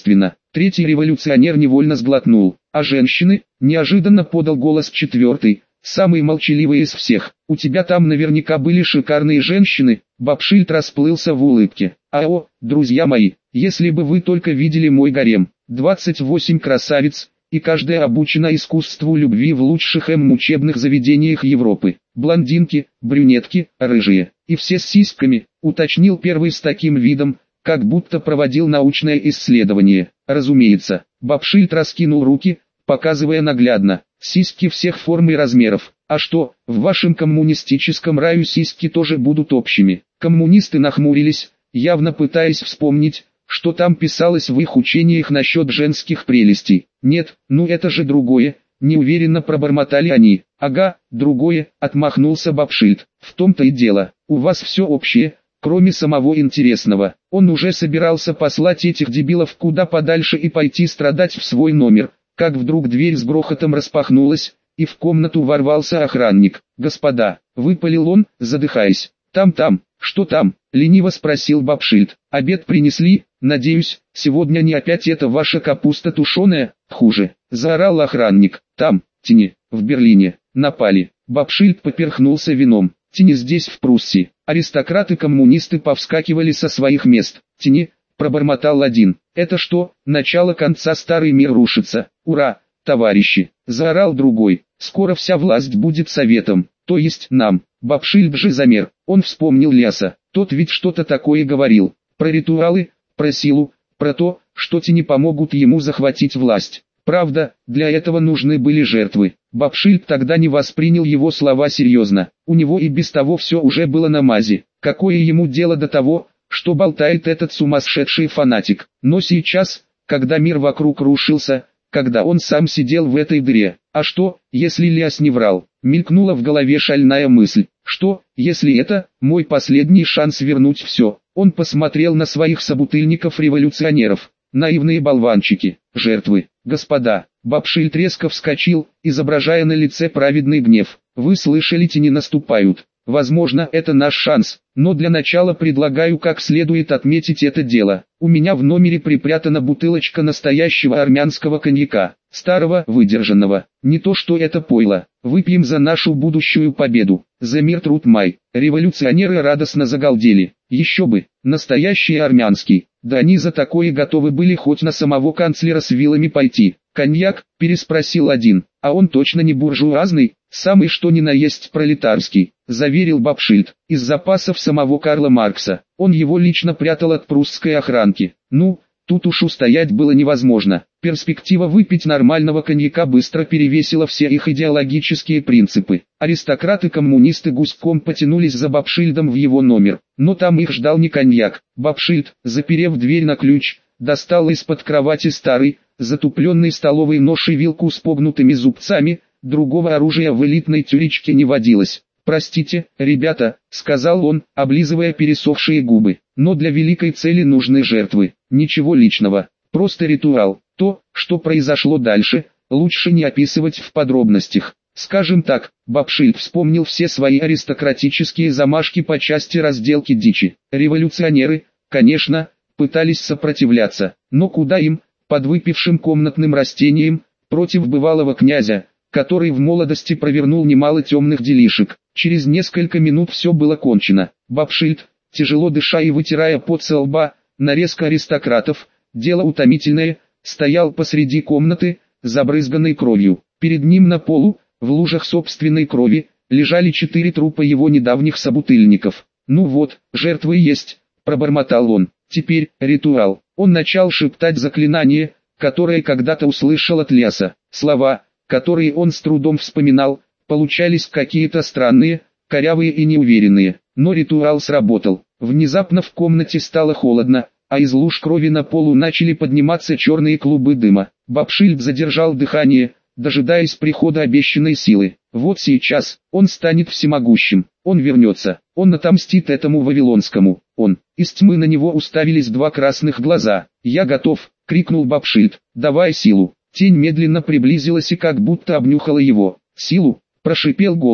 [SPEAKER 1] Третий революционер невольно сглотнул. А женщины? Неожиданно подал голос четвертый, самый молчаливый из всех. У тебя там наверняка были шикарные женщины. Бабшильд расплылся в улыбке. А о, друзья мои, если бы вы только видели мой гарем. двадцать восемь красавиц, и каждая обучена искусству любви в лучших эм-учебных заведениях Европы. Блондинки, брюнетки, рыжие, и все с сиськами, уточнил первый с таким видом, как будто проводил научное исследование. Разумеется, Бабшильд раскинул руки, показывая наглядно, сиськи всех форм и размеров. А что, в вашем коммунистическом раю сиськи тоже будут общими? Коммунисты нахмурились, явно пытаясь вспомнить, что там писалось в их учениях насчет женских прелестей. Нет, ну это же другое, неуверенно пробормотали они. Ага, другое, отмахнулся Бабшильд. В том-то и дело, у вас все общее, кроме самого интересного. Он уже собирался послать этих дебилов куда подальше и пойти страдать в свой номер, как вдруг дверь с грохотом распахнулась, и в комнату ворвался охранник. «Господа», — выпалил он, задыхаясь. «Там-там, что там?» — лениво спросил Бабшильд. «Обед принесли, надеюсь, сегодня не опять эта ваша капуста тушеная?» «Хуже», — заорал охранник. «Там, тени, в Берлине, напали». Бабшильд поперхнулся вином. «Тени здесь в Пруссии». Аристократы-коммунисты повскакивали со своих мест. «Тени», — пробормотал один. «Это что, начало конца, старый мир рушится? Ура, товарищи!» — заорал другой. «Скоро вся власть будет советом, то есть нам». Бабшильд же замер. Он вспомнил Ляса. Тот ведь что-то такое говорил. Про ритуалы, про силу, про то, что тени помогут ему захватить власть. Правда, для этого нужны были жертвы. Бабшильд тогда не воспринял его слова серьезно. У него и без того все уже было на мази. Какое ему дело до того, что болтает этот сумасшедший фанатик? Но сейчас, когда мир вокруг рушился, когда он сам сидел в этой дыре, а что, если Ляс не врал? Мелькнула в голове шальная мысль. Что, если это мой последний шанс вернуть все? Он посмотрел на своих собутыльников-революционеров. Наивные болванчики, жертвы. Господа, Бабшильд резко вскочил, изображая на лице праведный гнев. Вы слышали, тени наступают. Возможно, это наш шанс, но для начала предлагаю как следует отметить это дело. У меня в номере припрятана бутылочка настоящего армянского коньяка, старого, выдержанного. Не то что это пойло. Выпьем за нашу будущую победу, за мир, труд, май. Революционеры радостно загалдели. Еще бы, настоящий армянский. Да они за такое готовы были хоть на самого канцлера с вилами пойти. «Коньяк?» – переспросил один. «А он точно не буржуазный, самый что ни на есть пролетарский», – заверил Бабшильд. «Из запасов самого Карла Маркса. Он его лично прятал от прусской охранки. Ну, тут уж устоять было невозможно. Перспектива выпить нормального коньяка быстро перевесила все их идеологические принципы. Аристократы-коммунисты гуськом потянулись за Бабшильдом в его номер, но там их ждал не коньяк. Бабшильд, заперев дверь на ключ, достал из-под кровати старый, затупленный столовый нож и вилку с погнутыми зубцами. Другого оружия в элитной тюрячке не водилось. «Простите, ребята», — сказал он, облизывая пересохшие губы, — «но для великой цели нужны жертвы. Ничего личного, просто ритуал. То, что произошло дальше, лучше не описывать в подробностях. Скажем так, Бабшильд вспомнил все свои аристократические замашки по части разделки дичи. Революционеры, конечно, пытались сопротивляться, но куда им, подвыпившим комнатным растением, против бывалого князя, который в молодости провернул немало темных делишек. Через несколько минут все было кончено. Бабшильд, тяжело дыша и вытирая пот со лба, нарезка аристократов, дело утомительное, стоял посреди комнаты, забрызганной кровью. Перед ним на полу, в лужах собственной крови, лежали четыре трупа его недавних собутыльников. «Ну вот, жертвы есть», — пробормотал он. «Теперь, ритуал». Он начал шептать заклинание, которое когда-то услышал от Ляса. Слова, которые он с трудом вспоминал, получались какие-то странные, корявые и неуверенные. Но ритуал сработал. Внезапно в комнате стало холодно, а из луж крови на полу начали подниматься черные клубы дыма. Бабшильд задержал дыхание, дожидаясь прихода обещанной силы. Вот сейчас, он станет всемогущим, он вернется, он отомстит этому вавилонскому, он. Из тьмы на него уставились два красных глаза. «Я готов», — крикнул Бабшильд, — «давай силу». Тень медленно приблизилась и как будто обнюхала его. «Силу?» — прошипел голос,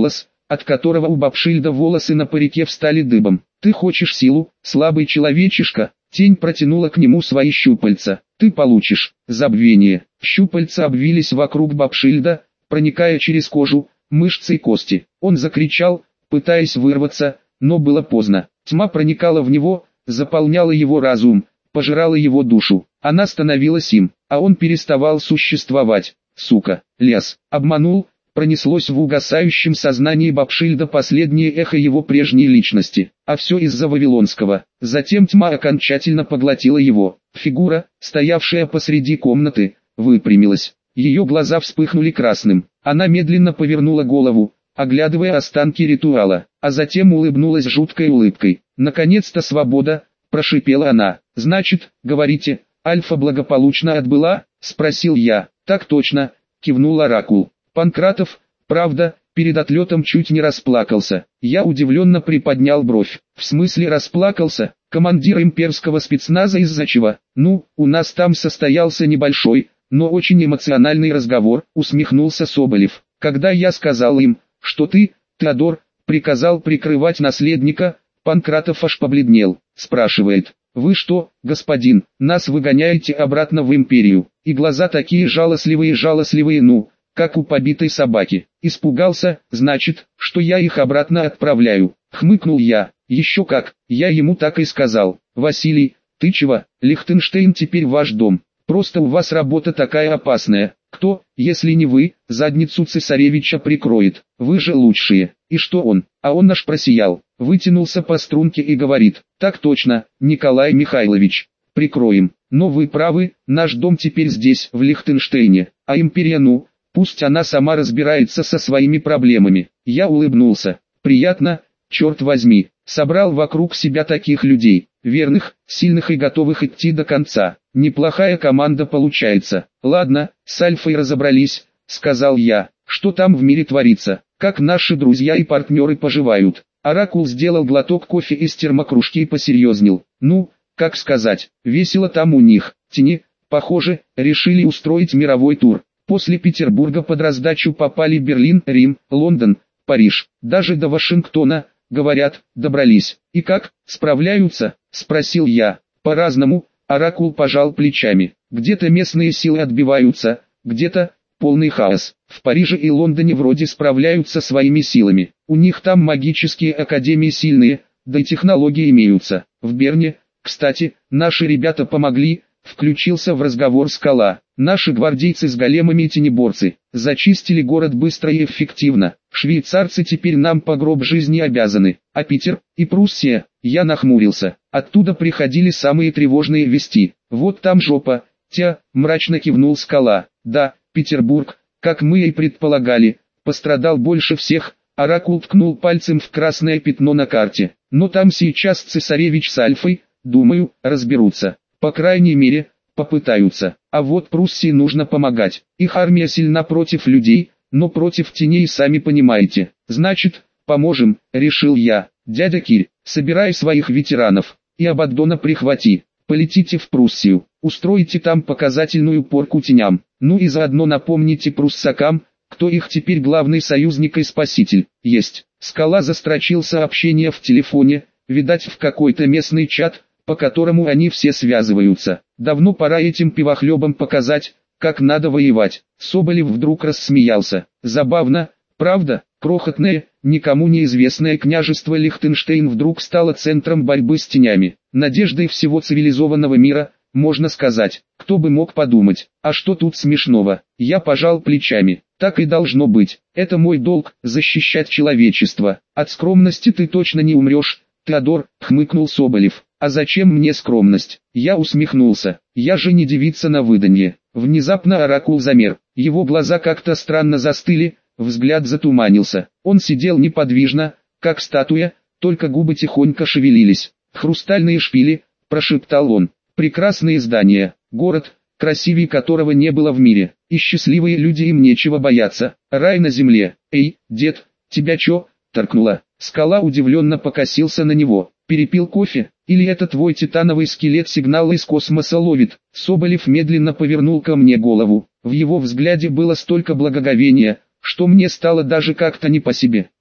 [SPEAKER 1] от которого у Бабшильда волосы на парике встали дыбом. «Ты хочешь силу, слабый человечишка?» Тень протянула к нему свои щупальца. «Ты получишь забвение». Щупальца обвились вокруг Бабшильда, проникая через кожу, мышцы и кости. Он закричал, пытаясь вырваться, но было поздно. Тьма проникала в него, заполняла его разум, пожирала его душу. Она становилась им, а он переставал существовать. Сука, лес, обманул, пронеслось в угасающем сознании Бабшильда последнее эхо его прежней личности. А все из-за Вавилонского. Затем тьма окончательно поглотила его. Фигура, стоявшая посреди комнаты, выпрямилась. Ее глаза вспыхнули красным. Она медленно повернула голову, оглядывая останки ритуала, а затем улыбнулась жуткой улыбкой. «Наконец-то свобода!» – прошипела она. «Значит, говорите, Альфа благополучно отбыла?» – спросил я. «Так точно», – кивнул Оракул. Панкратов, правда, перед отлетом чуть не расплакался. Я удивленно приподнял бровь. «В смысле расплакался? Командир имперского спецназа из-за чего?» «Ну, у нас там состоялся небольшой, но очень эмоциональный разговор», — усмехнулся Соболев. «Когда я сказал им, что ты, Теодор, приказал прикрывать наследника», Панкратов аж побледнел. Спрашивает: «Вы что, господин, нас выгоняете обратно в империю?» И глаза такие жалостливые-жалостливые, ну, как у побитой собаки. «Испугался, значит, что я их обратно отправляю?» Хмыкнул я. «Еще как, я ему так и сказал. Василий, ты чего? Лихтенштейн теперь ваш дом. Просто у вас работа такая опасная. Кто, если не вы, задницу цесаревича прикроет? Вы же лучшие». И что он? А он наш просиял, вытянулся по струнке и говорит: «Так точно, Николай Михайлович, прикроем. Но вы правы, наш дом теперь здесь, в Лихтенштейне, а империя, ну, пусть она сама разбирается со своими проблемами». Я улыбнулся. Приятно, черт возьми, собрал вокруг себя таких людей, верных, сильных и готовых идти до конца. Неплохая команда получается. «Ладно, с Альфой разобрались», — сказал я. «Что там в мире творится? Как наши друзья и партнеры поживают?» Оракул сделал глоток кофе из термокружки и посерьезнел. «Ну, как сказать, весело там у них. Тени, похоже, решили устроить мировой тур. После Петербурга под раздачу попали Берлин, Рим, Лондон, Париж, даже до Вашингтона, говорят, добрались. И как, справляются?» — спросил я. «По-разному», — Оракул пожал плечами. «Где-то местные силы отбиваются, где-то полный хаос. В Париже и Лондоне вроде справляются своими силами. У них там магические академии сильные, да и технологии имеются. В Берне, кстати, наши ребята помогли», — включился в разговор Скала. «Наши гвардейцы с големами и тенеборцы зачистили город быстро и эффективно. Швейцарцы теперь нам по гроб жизни обязаны. А Питер и Пруссия?» Я нахмурился. «Оттуда приходили самые тревожные вести. Вот там жопа, тя», — мрачно кивнул Скала. «Да, Петербург, как мы и предполагали, пострадал больше всех». Оракул ткнул пальцем в красное пятно на карте. «Но там сейчас цесаревич с Альфой, думаю, разберутся. По крайней мере, попытаются. А вот Пруссии нужно помогать. Их армия сильна против людей, но против теней сами понимаете. Значит, поможем», — решил я. «Дядя Кирь, собирай своих ветеранов, и Абаддона прихвати. Полетите в Пруссию, устроите там показательную порку теням. Ну и заодно напомните пруссакам, кто их теперь главный союзник и спаситель». «Есть». Скала застрочил сообщение в телефоне, видать в какой-то местный чат, по которому они все связываются. «Давно пора этим пивохлебам показать, как надо воевать». Соболев вдруг рассмеялся. «Забавно, правда? Крохотное, никому неизвестное княжество Лихтенштейн вдруг стало центром борьбы с тенями, надеждой всего цивилизованного мира, можно сказать. Кто бы мог подумать? А что тут смешного?» Я пожал плечами. «Так и должно быть. Это мой долг, защищать человечество. От скромности ты точно не умрешь, Теодор», — хмыкнул Соболев. «А зачем мне скромность?» Я усмехнулся. «Я же не девица на выданье». Внезапно Оракул замер. Его глаза как-то странно застыли, взгляд затуманился. Он сидел неподвижно, как статуя, только губы тихонько шевелились. «Хрустальные шпили», — прошептал он. «Прекрасные здания, город, красивее которого не было в мире. И счастливые люди, им нечего бояться. Рай на земле. Эй, дед, тебя чё?» — торкнула. Скала удивленно покосился на него. «Перепил кофе? Или это твой титановый скелет сигнал из космоса ловит?» Соболев медленно повернул ко мне голову. В его взгляде было столько благоговения, что мне стало даже как-то не по себе.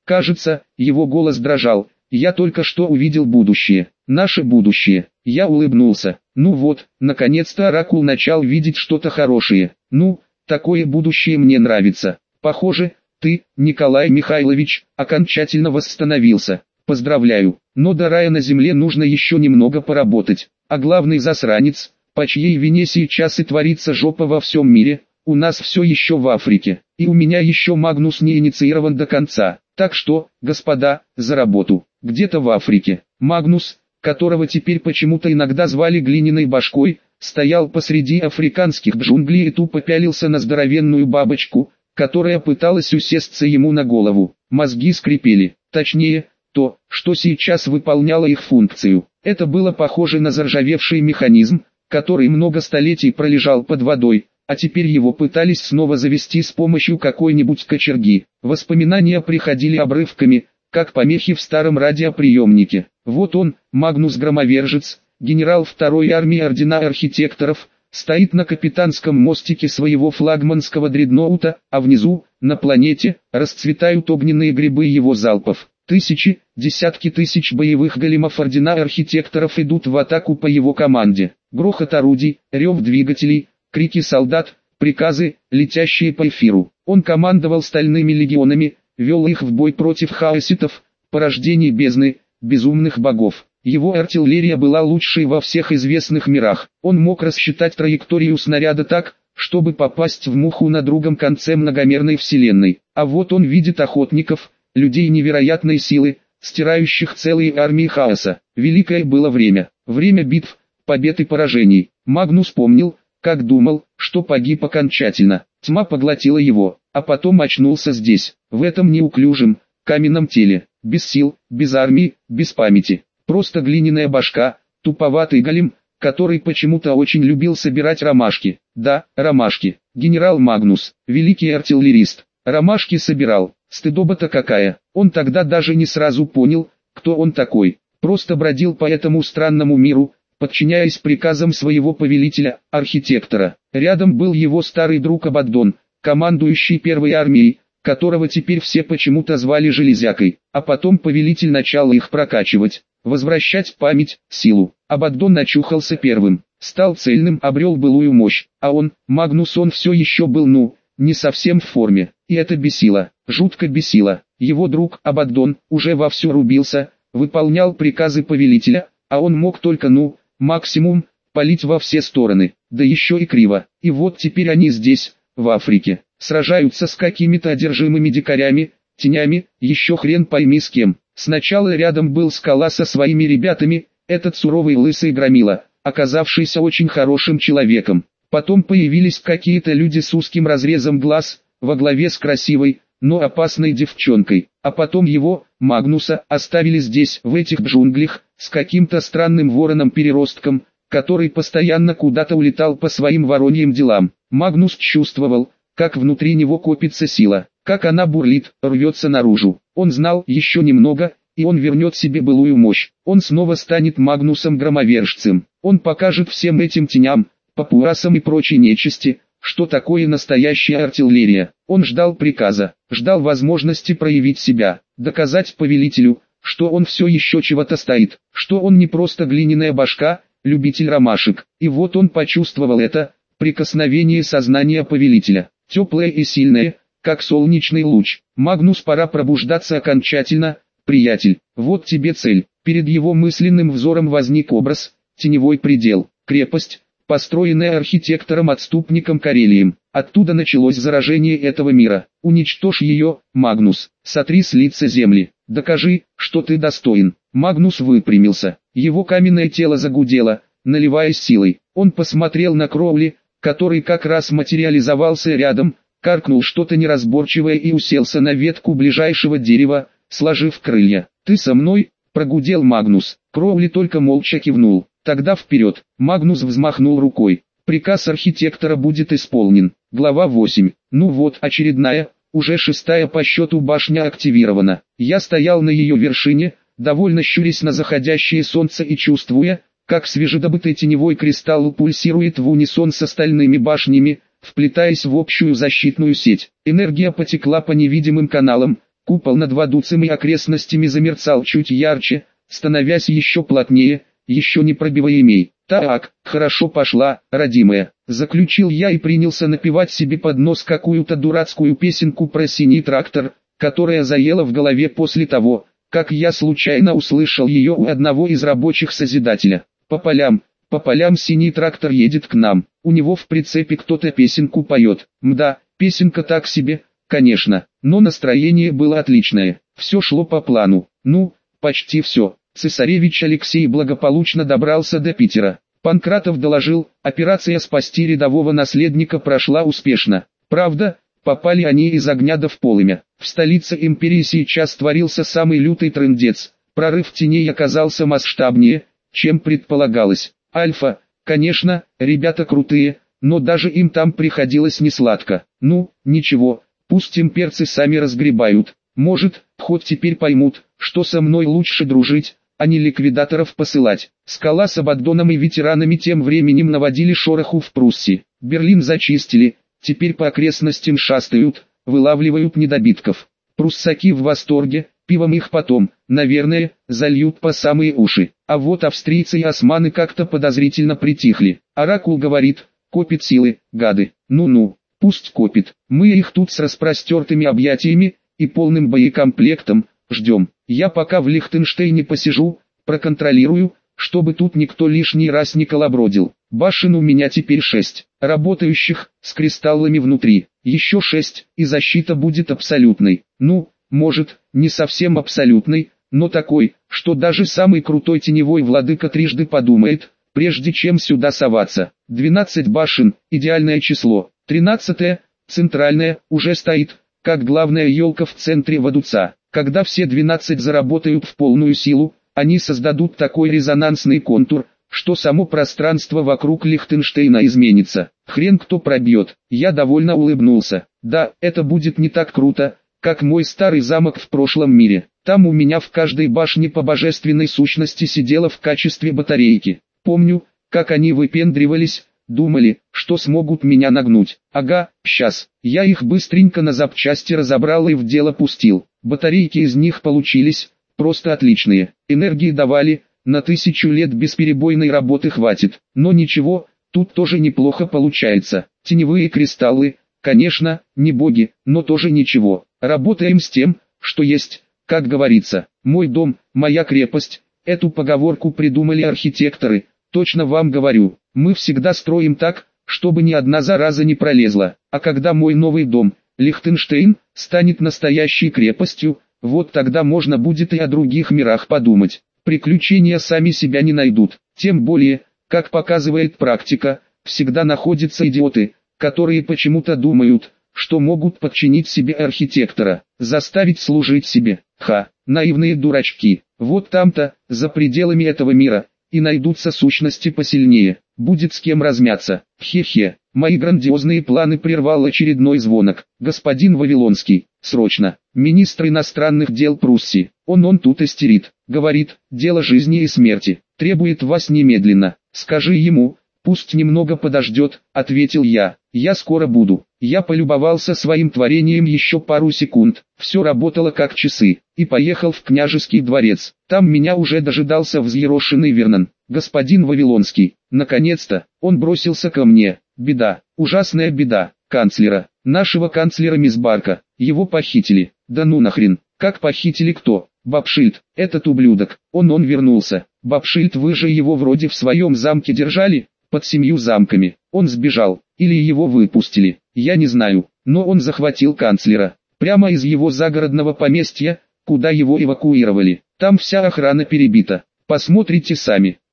[SPEAKER 1] Кажется, его голос дрожал. Я только что увидел будущее. Наше будущее. Я улыбнулся. Ну вот, наконец-то оракул начал видеть что-то хорошее. Ну, такое будущее мне нравится. Похоже, ты, Николай Михайлович, окончательно восстановился. Поздравляю. Но до рая на земле нужно еще немного поработать. А главный засранец, по чьей вине сейчас и творится жопа во всем мире, у нас все еще в Африке. И у меня еще Магнус не инициирован до конца. Так что, господа, за работу. Где-то в Африке. Магнус, которого теперь почему-то иногда звали глиняной башкой, стоял посреди африканских джунглей и тупо пялился на здоровенную бабочку, которая пыталась усесться ему на голову. Мозги скрипели. Точнее, то, что сейчас выполняло их функцию. Это было похоже на заржавевший механизм, который много столетий пролежал под водой, а теперь его пытались снова завести с помощью какой-нибудь кочерги. Воспоминания приходили обрывками, как помехи в старом радиоприемнике. Вот он, Магнус-громовержец, генерал второй армии ордена архитекторов, стоит на капитанском мостике своего флагманского дредноута, а внизу, на планете, расцветают огненные грибы его залпов. Тысячи, десятки тысяч боевых големов ордена архитекторов идут в атаку по его команде. Грохот орудий, рев двигателей, крики солдат, приказы, летящие по эфиру. Он командовал стальными легионами, вел их в бой против хаоситов, порождений бездны, безумных богов. Его артиллерия была лучшей во всех известных мирах. Он мог рассчитать траекторию снаряда так, чтобы попасть в муху на другом конце многомерной вселенной. А вот он видит охотников, людей невероятной силы, стирающих целые армии хаоса. Великое было время. Время битв, побед и поражений. Магнус помнил, как думал, что погиб окончательно. Тьма поглотила его, а потом очнулся здесь, в этом неуклюжем, каменном теле, без сил, без армии, без памяти. Просто глиняная башка, туповатый голем, который почему-то очень любил собирать ромашки. Да, ромашки. Генерал Магнус, великий артиллерист, ромашки собирал. Стыдоба-то какая. Он тогда даже не сразу понял, кто он такой. Просто бродил по этому странному миру, подчиняясь приказам своего повелителя, архитектора. Рядом был его старый друг Абаддон, командующий первой армией, которого теперь все почему-то звали Железякой. А потом повелитель начал их прокачивать, возвращать память, силу. Абаддон начухался первым, стал цельным, обрел былую мощь. А он, Магнус, он все еще был, ну, не совсем в форме. И это бесило, жутко бесило. Его друг Абаддон уже вовсю рубился, выполнял приказы повелителя, а он мог только, ну, максимум, палить во все стороны, да еще и криво. И вот теперь они здесь, в Африке, сражаются с какими-то одержимыми дикарями, тенями, еще хрен пойми с кем. Сначала рядом был Скала со своими ребятами, этот суровый лысый громила, оказавшийся очень хорошим человеком. Потом появились какие-то люди с узким разрезом глаз, во главе с красивой, но опасной девчонкой. А потом его, Магнуса, оставили здесь, в этих джунглях, с каким-то странным вороном-переростком, который постоянно куда-то улетал по своим вороньим делам. Магнус чувствовал, как внутри него копится сила, как она бурлит, рвется наружу. Он знал еще немного, и он вернет себе былую мощь. Он снова станет Магнусом-громовержцем. Он покажет всем этим теням, папуасам и прочей нечисти, что такое настоящая артиллерия. Он ждал приказа, ждал возможности проявить себя, доказать повелителю, что он все еще чего-то стоит, что он не просто глиняная башка, любитель ромашек. И вот он почувствовал это, прикосновение сознания повелителя, теплое и сильное, как солнечный луч. Магнус, пора пробуждаться окончательно, приятель, вот тебе цель. Перед его мысленным взором возник образ, теневой предел, крепость, построенная архитектором-отступником Карелием. Оттуда началось заражение этого мира. Уничтожь ее, Магнус, сотри с лица земли, докажи, что ты достоин. Магнус выпрямился, его каменное тело загудело, наливаясь силой. Он посмотрел на Кроули, который как раз материализовался рядом, каркнул что-то неразборчивое и уселся на ветку ближайшего дерева, сложив крылья. «Ты со мной?» – прогудел Магнус. Кроули только молча кивнул. «Тогда вперед!» Магнус взмахнул рукой. «Приказ архитектора будет исполнен». Глава восемь. Ну вот, очередная, уже шестая по счету башня активирована. Я стоял на ее вершине, довольно щурясь на заходящее солнце и чувствуя, как свежедобытый теневой кристалл пульсирует в унисон с остальными башнями, вплетаясь в общую защитную сеть. Энергия потекла по невидимым каналам, Купол над Вадуцем и окрестностями замерцал чуть ярче, становясь еще плотнее, еще непробиваемей. «Так, хорошо пошла, родимая», — заключил я и принялся напевать себе под нос какую-то дурацкую песенку про синий трактор, которая заела в голове после того, как я случайно услышал ее у одного из рабочих Созидателя. «По полям, по полям синий трактор едет к нам, у него в прицепе кто-то песенку поет». Мда, песенка так себе, конечно, но настроение было отличное, все шло по плану, ну, почти все. Цесаревич Алексей благополучно добрался до Питера. Панкратов доложил, операция спасти рядового наследника прошла успешно. Правда, попали они из огня до в полымя. В столице империи сейчас творился самый лютый трындец. Прорыв теней оказался масштабнее, чем предполагалось. Альфа, конечно, ребята крутые, но даже им там приходилось несладко. Ну, ничего, пусть имперцы сами разгребают. Может, хоть теперь поймут, что со мной лучше дружить, а не ликвидаторов посылать. Скала с Абаддоном и ветеранами тем временем наводили шороху в Пруссии. Берлин зачистили, теперь по окрестностям шастают, вылавливают недобитков. Пруссаки в восторге, пивом их потом, наверное, зальют по самые уши. А вот австрийцы и османы как-то подозрительно притихли. Оракул говорит, копит силы, гады. Ну-ну, пусть копит. Мы их тут с распростертыми объятиями и полным боекомплектом ждем. Я пока в Лихтенштейне посижу, проконтролирую, чтобы тут никто лишний раз не колобродил. Башен у меня теперь шесть, работающих, с кристаллами внутри. Еще шесть, и защита будет абсолютной. Ну, может, не совсем абсолютной, но такой, что даже самый крутой теневой владыка трижды подумает, прежде чем сюда соваться. двенадцать башен, идеальное число. тринадцатое, центральное, уже стоит, как главная елка в центре Вадуца. Когда все двенадцать заработают в полную силу, они создадут такой резонансный контур, что само пространство вокруг Лихтенштейна изменится. Хрен кто пробьет. Я довольно улыбнулся. Да, это будет не так круто, как мой старый замок в прошлом мире. Там у меня в каждой башне по божественной сущности сидела в качестве батарейки. Помню, как они выпендривались, думали, что смогут меня нагнуть. Ага, щас. Я их быстренько на запчасти разобрал и в дело пустил. Батарейки из них получились просто отличные. Энергии давали, на тысячу лет бесперебойной работы хватит. Но ничего, тут тоже неплохо получается. Теневые кристаллы, конечно, не боги, но тоже ничего. Работаем с тем, что есть, как говорится. Мой дом, моя крепость. Эту поговорку придумали архитекторы. Точно вам говорю, мы всегда строим так, чтобы ни одна зараза не пролезла. А когда мой новый дом, Лихтенштейн, станет настоящей крепостью, вот тогда можно будет и о других мирах подумать. Приключения сами себя не найдут. Тем более, как показывает практика, всегда находятся идиоты, которые почему-то думают, что могут подчинить себе архитектора, заставить служить себе. Ха, наивные дурачки. Вот там-то, за пределами этого мира, и найдутся сущности посильнее. Будет с кем размяться. Хе-хе. Мои грандиозные планы прервал очередной звонок. Господин Вавилонский, срочно. Министр иностранных дел Пруссии. Он он тут истерит. Говорит, дело жизни и смерти. Требует вас немедленно. Скажи ему, пусть немного подождет, ответил я. Я скоро буду. Я полюбовался своим творением еще пару секунд. Все работало как часы. И поехал в княжеский дворец. Там меня уже дожидался взъерошенный Вернон. Господин Вавилонский. Наконец-то, он бросился ко мне. Беда, ужасная беда, канцлера, нашего канцлера Мисбарка, его похитили. Да ну нахрен, как похитили кто? Бабшильд, этот ублюдок, он он вернулся. Бабшильд, вы же его вроде в своем замке держали, под семью замками. Он сбежал, или его выпустили, я не знаю, но он захватил канцлера, прямо из его загородного поместья, куда его эвакуировали. Там вся охрана перебита, посмотрите сами.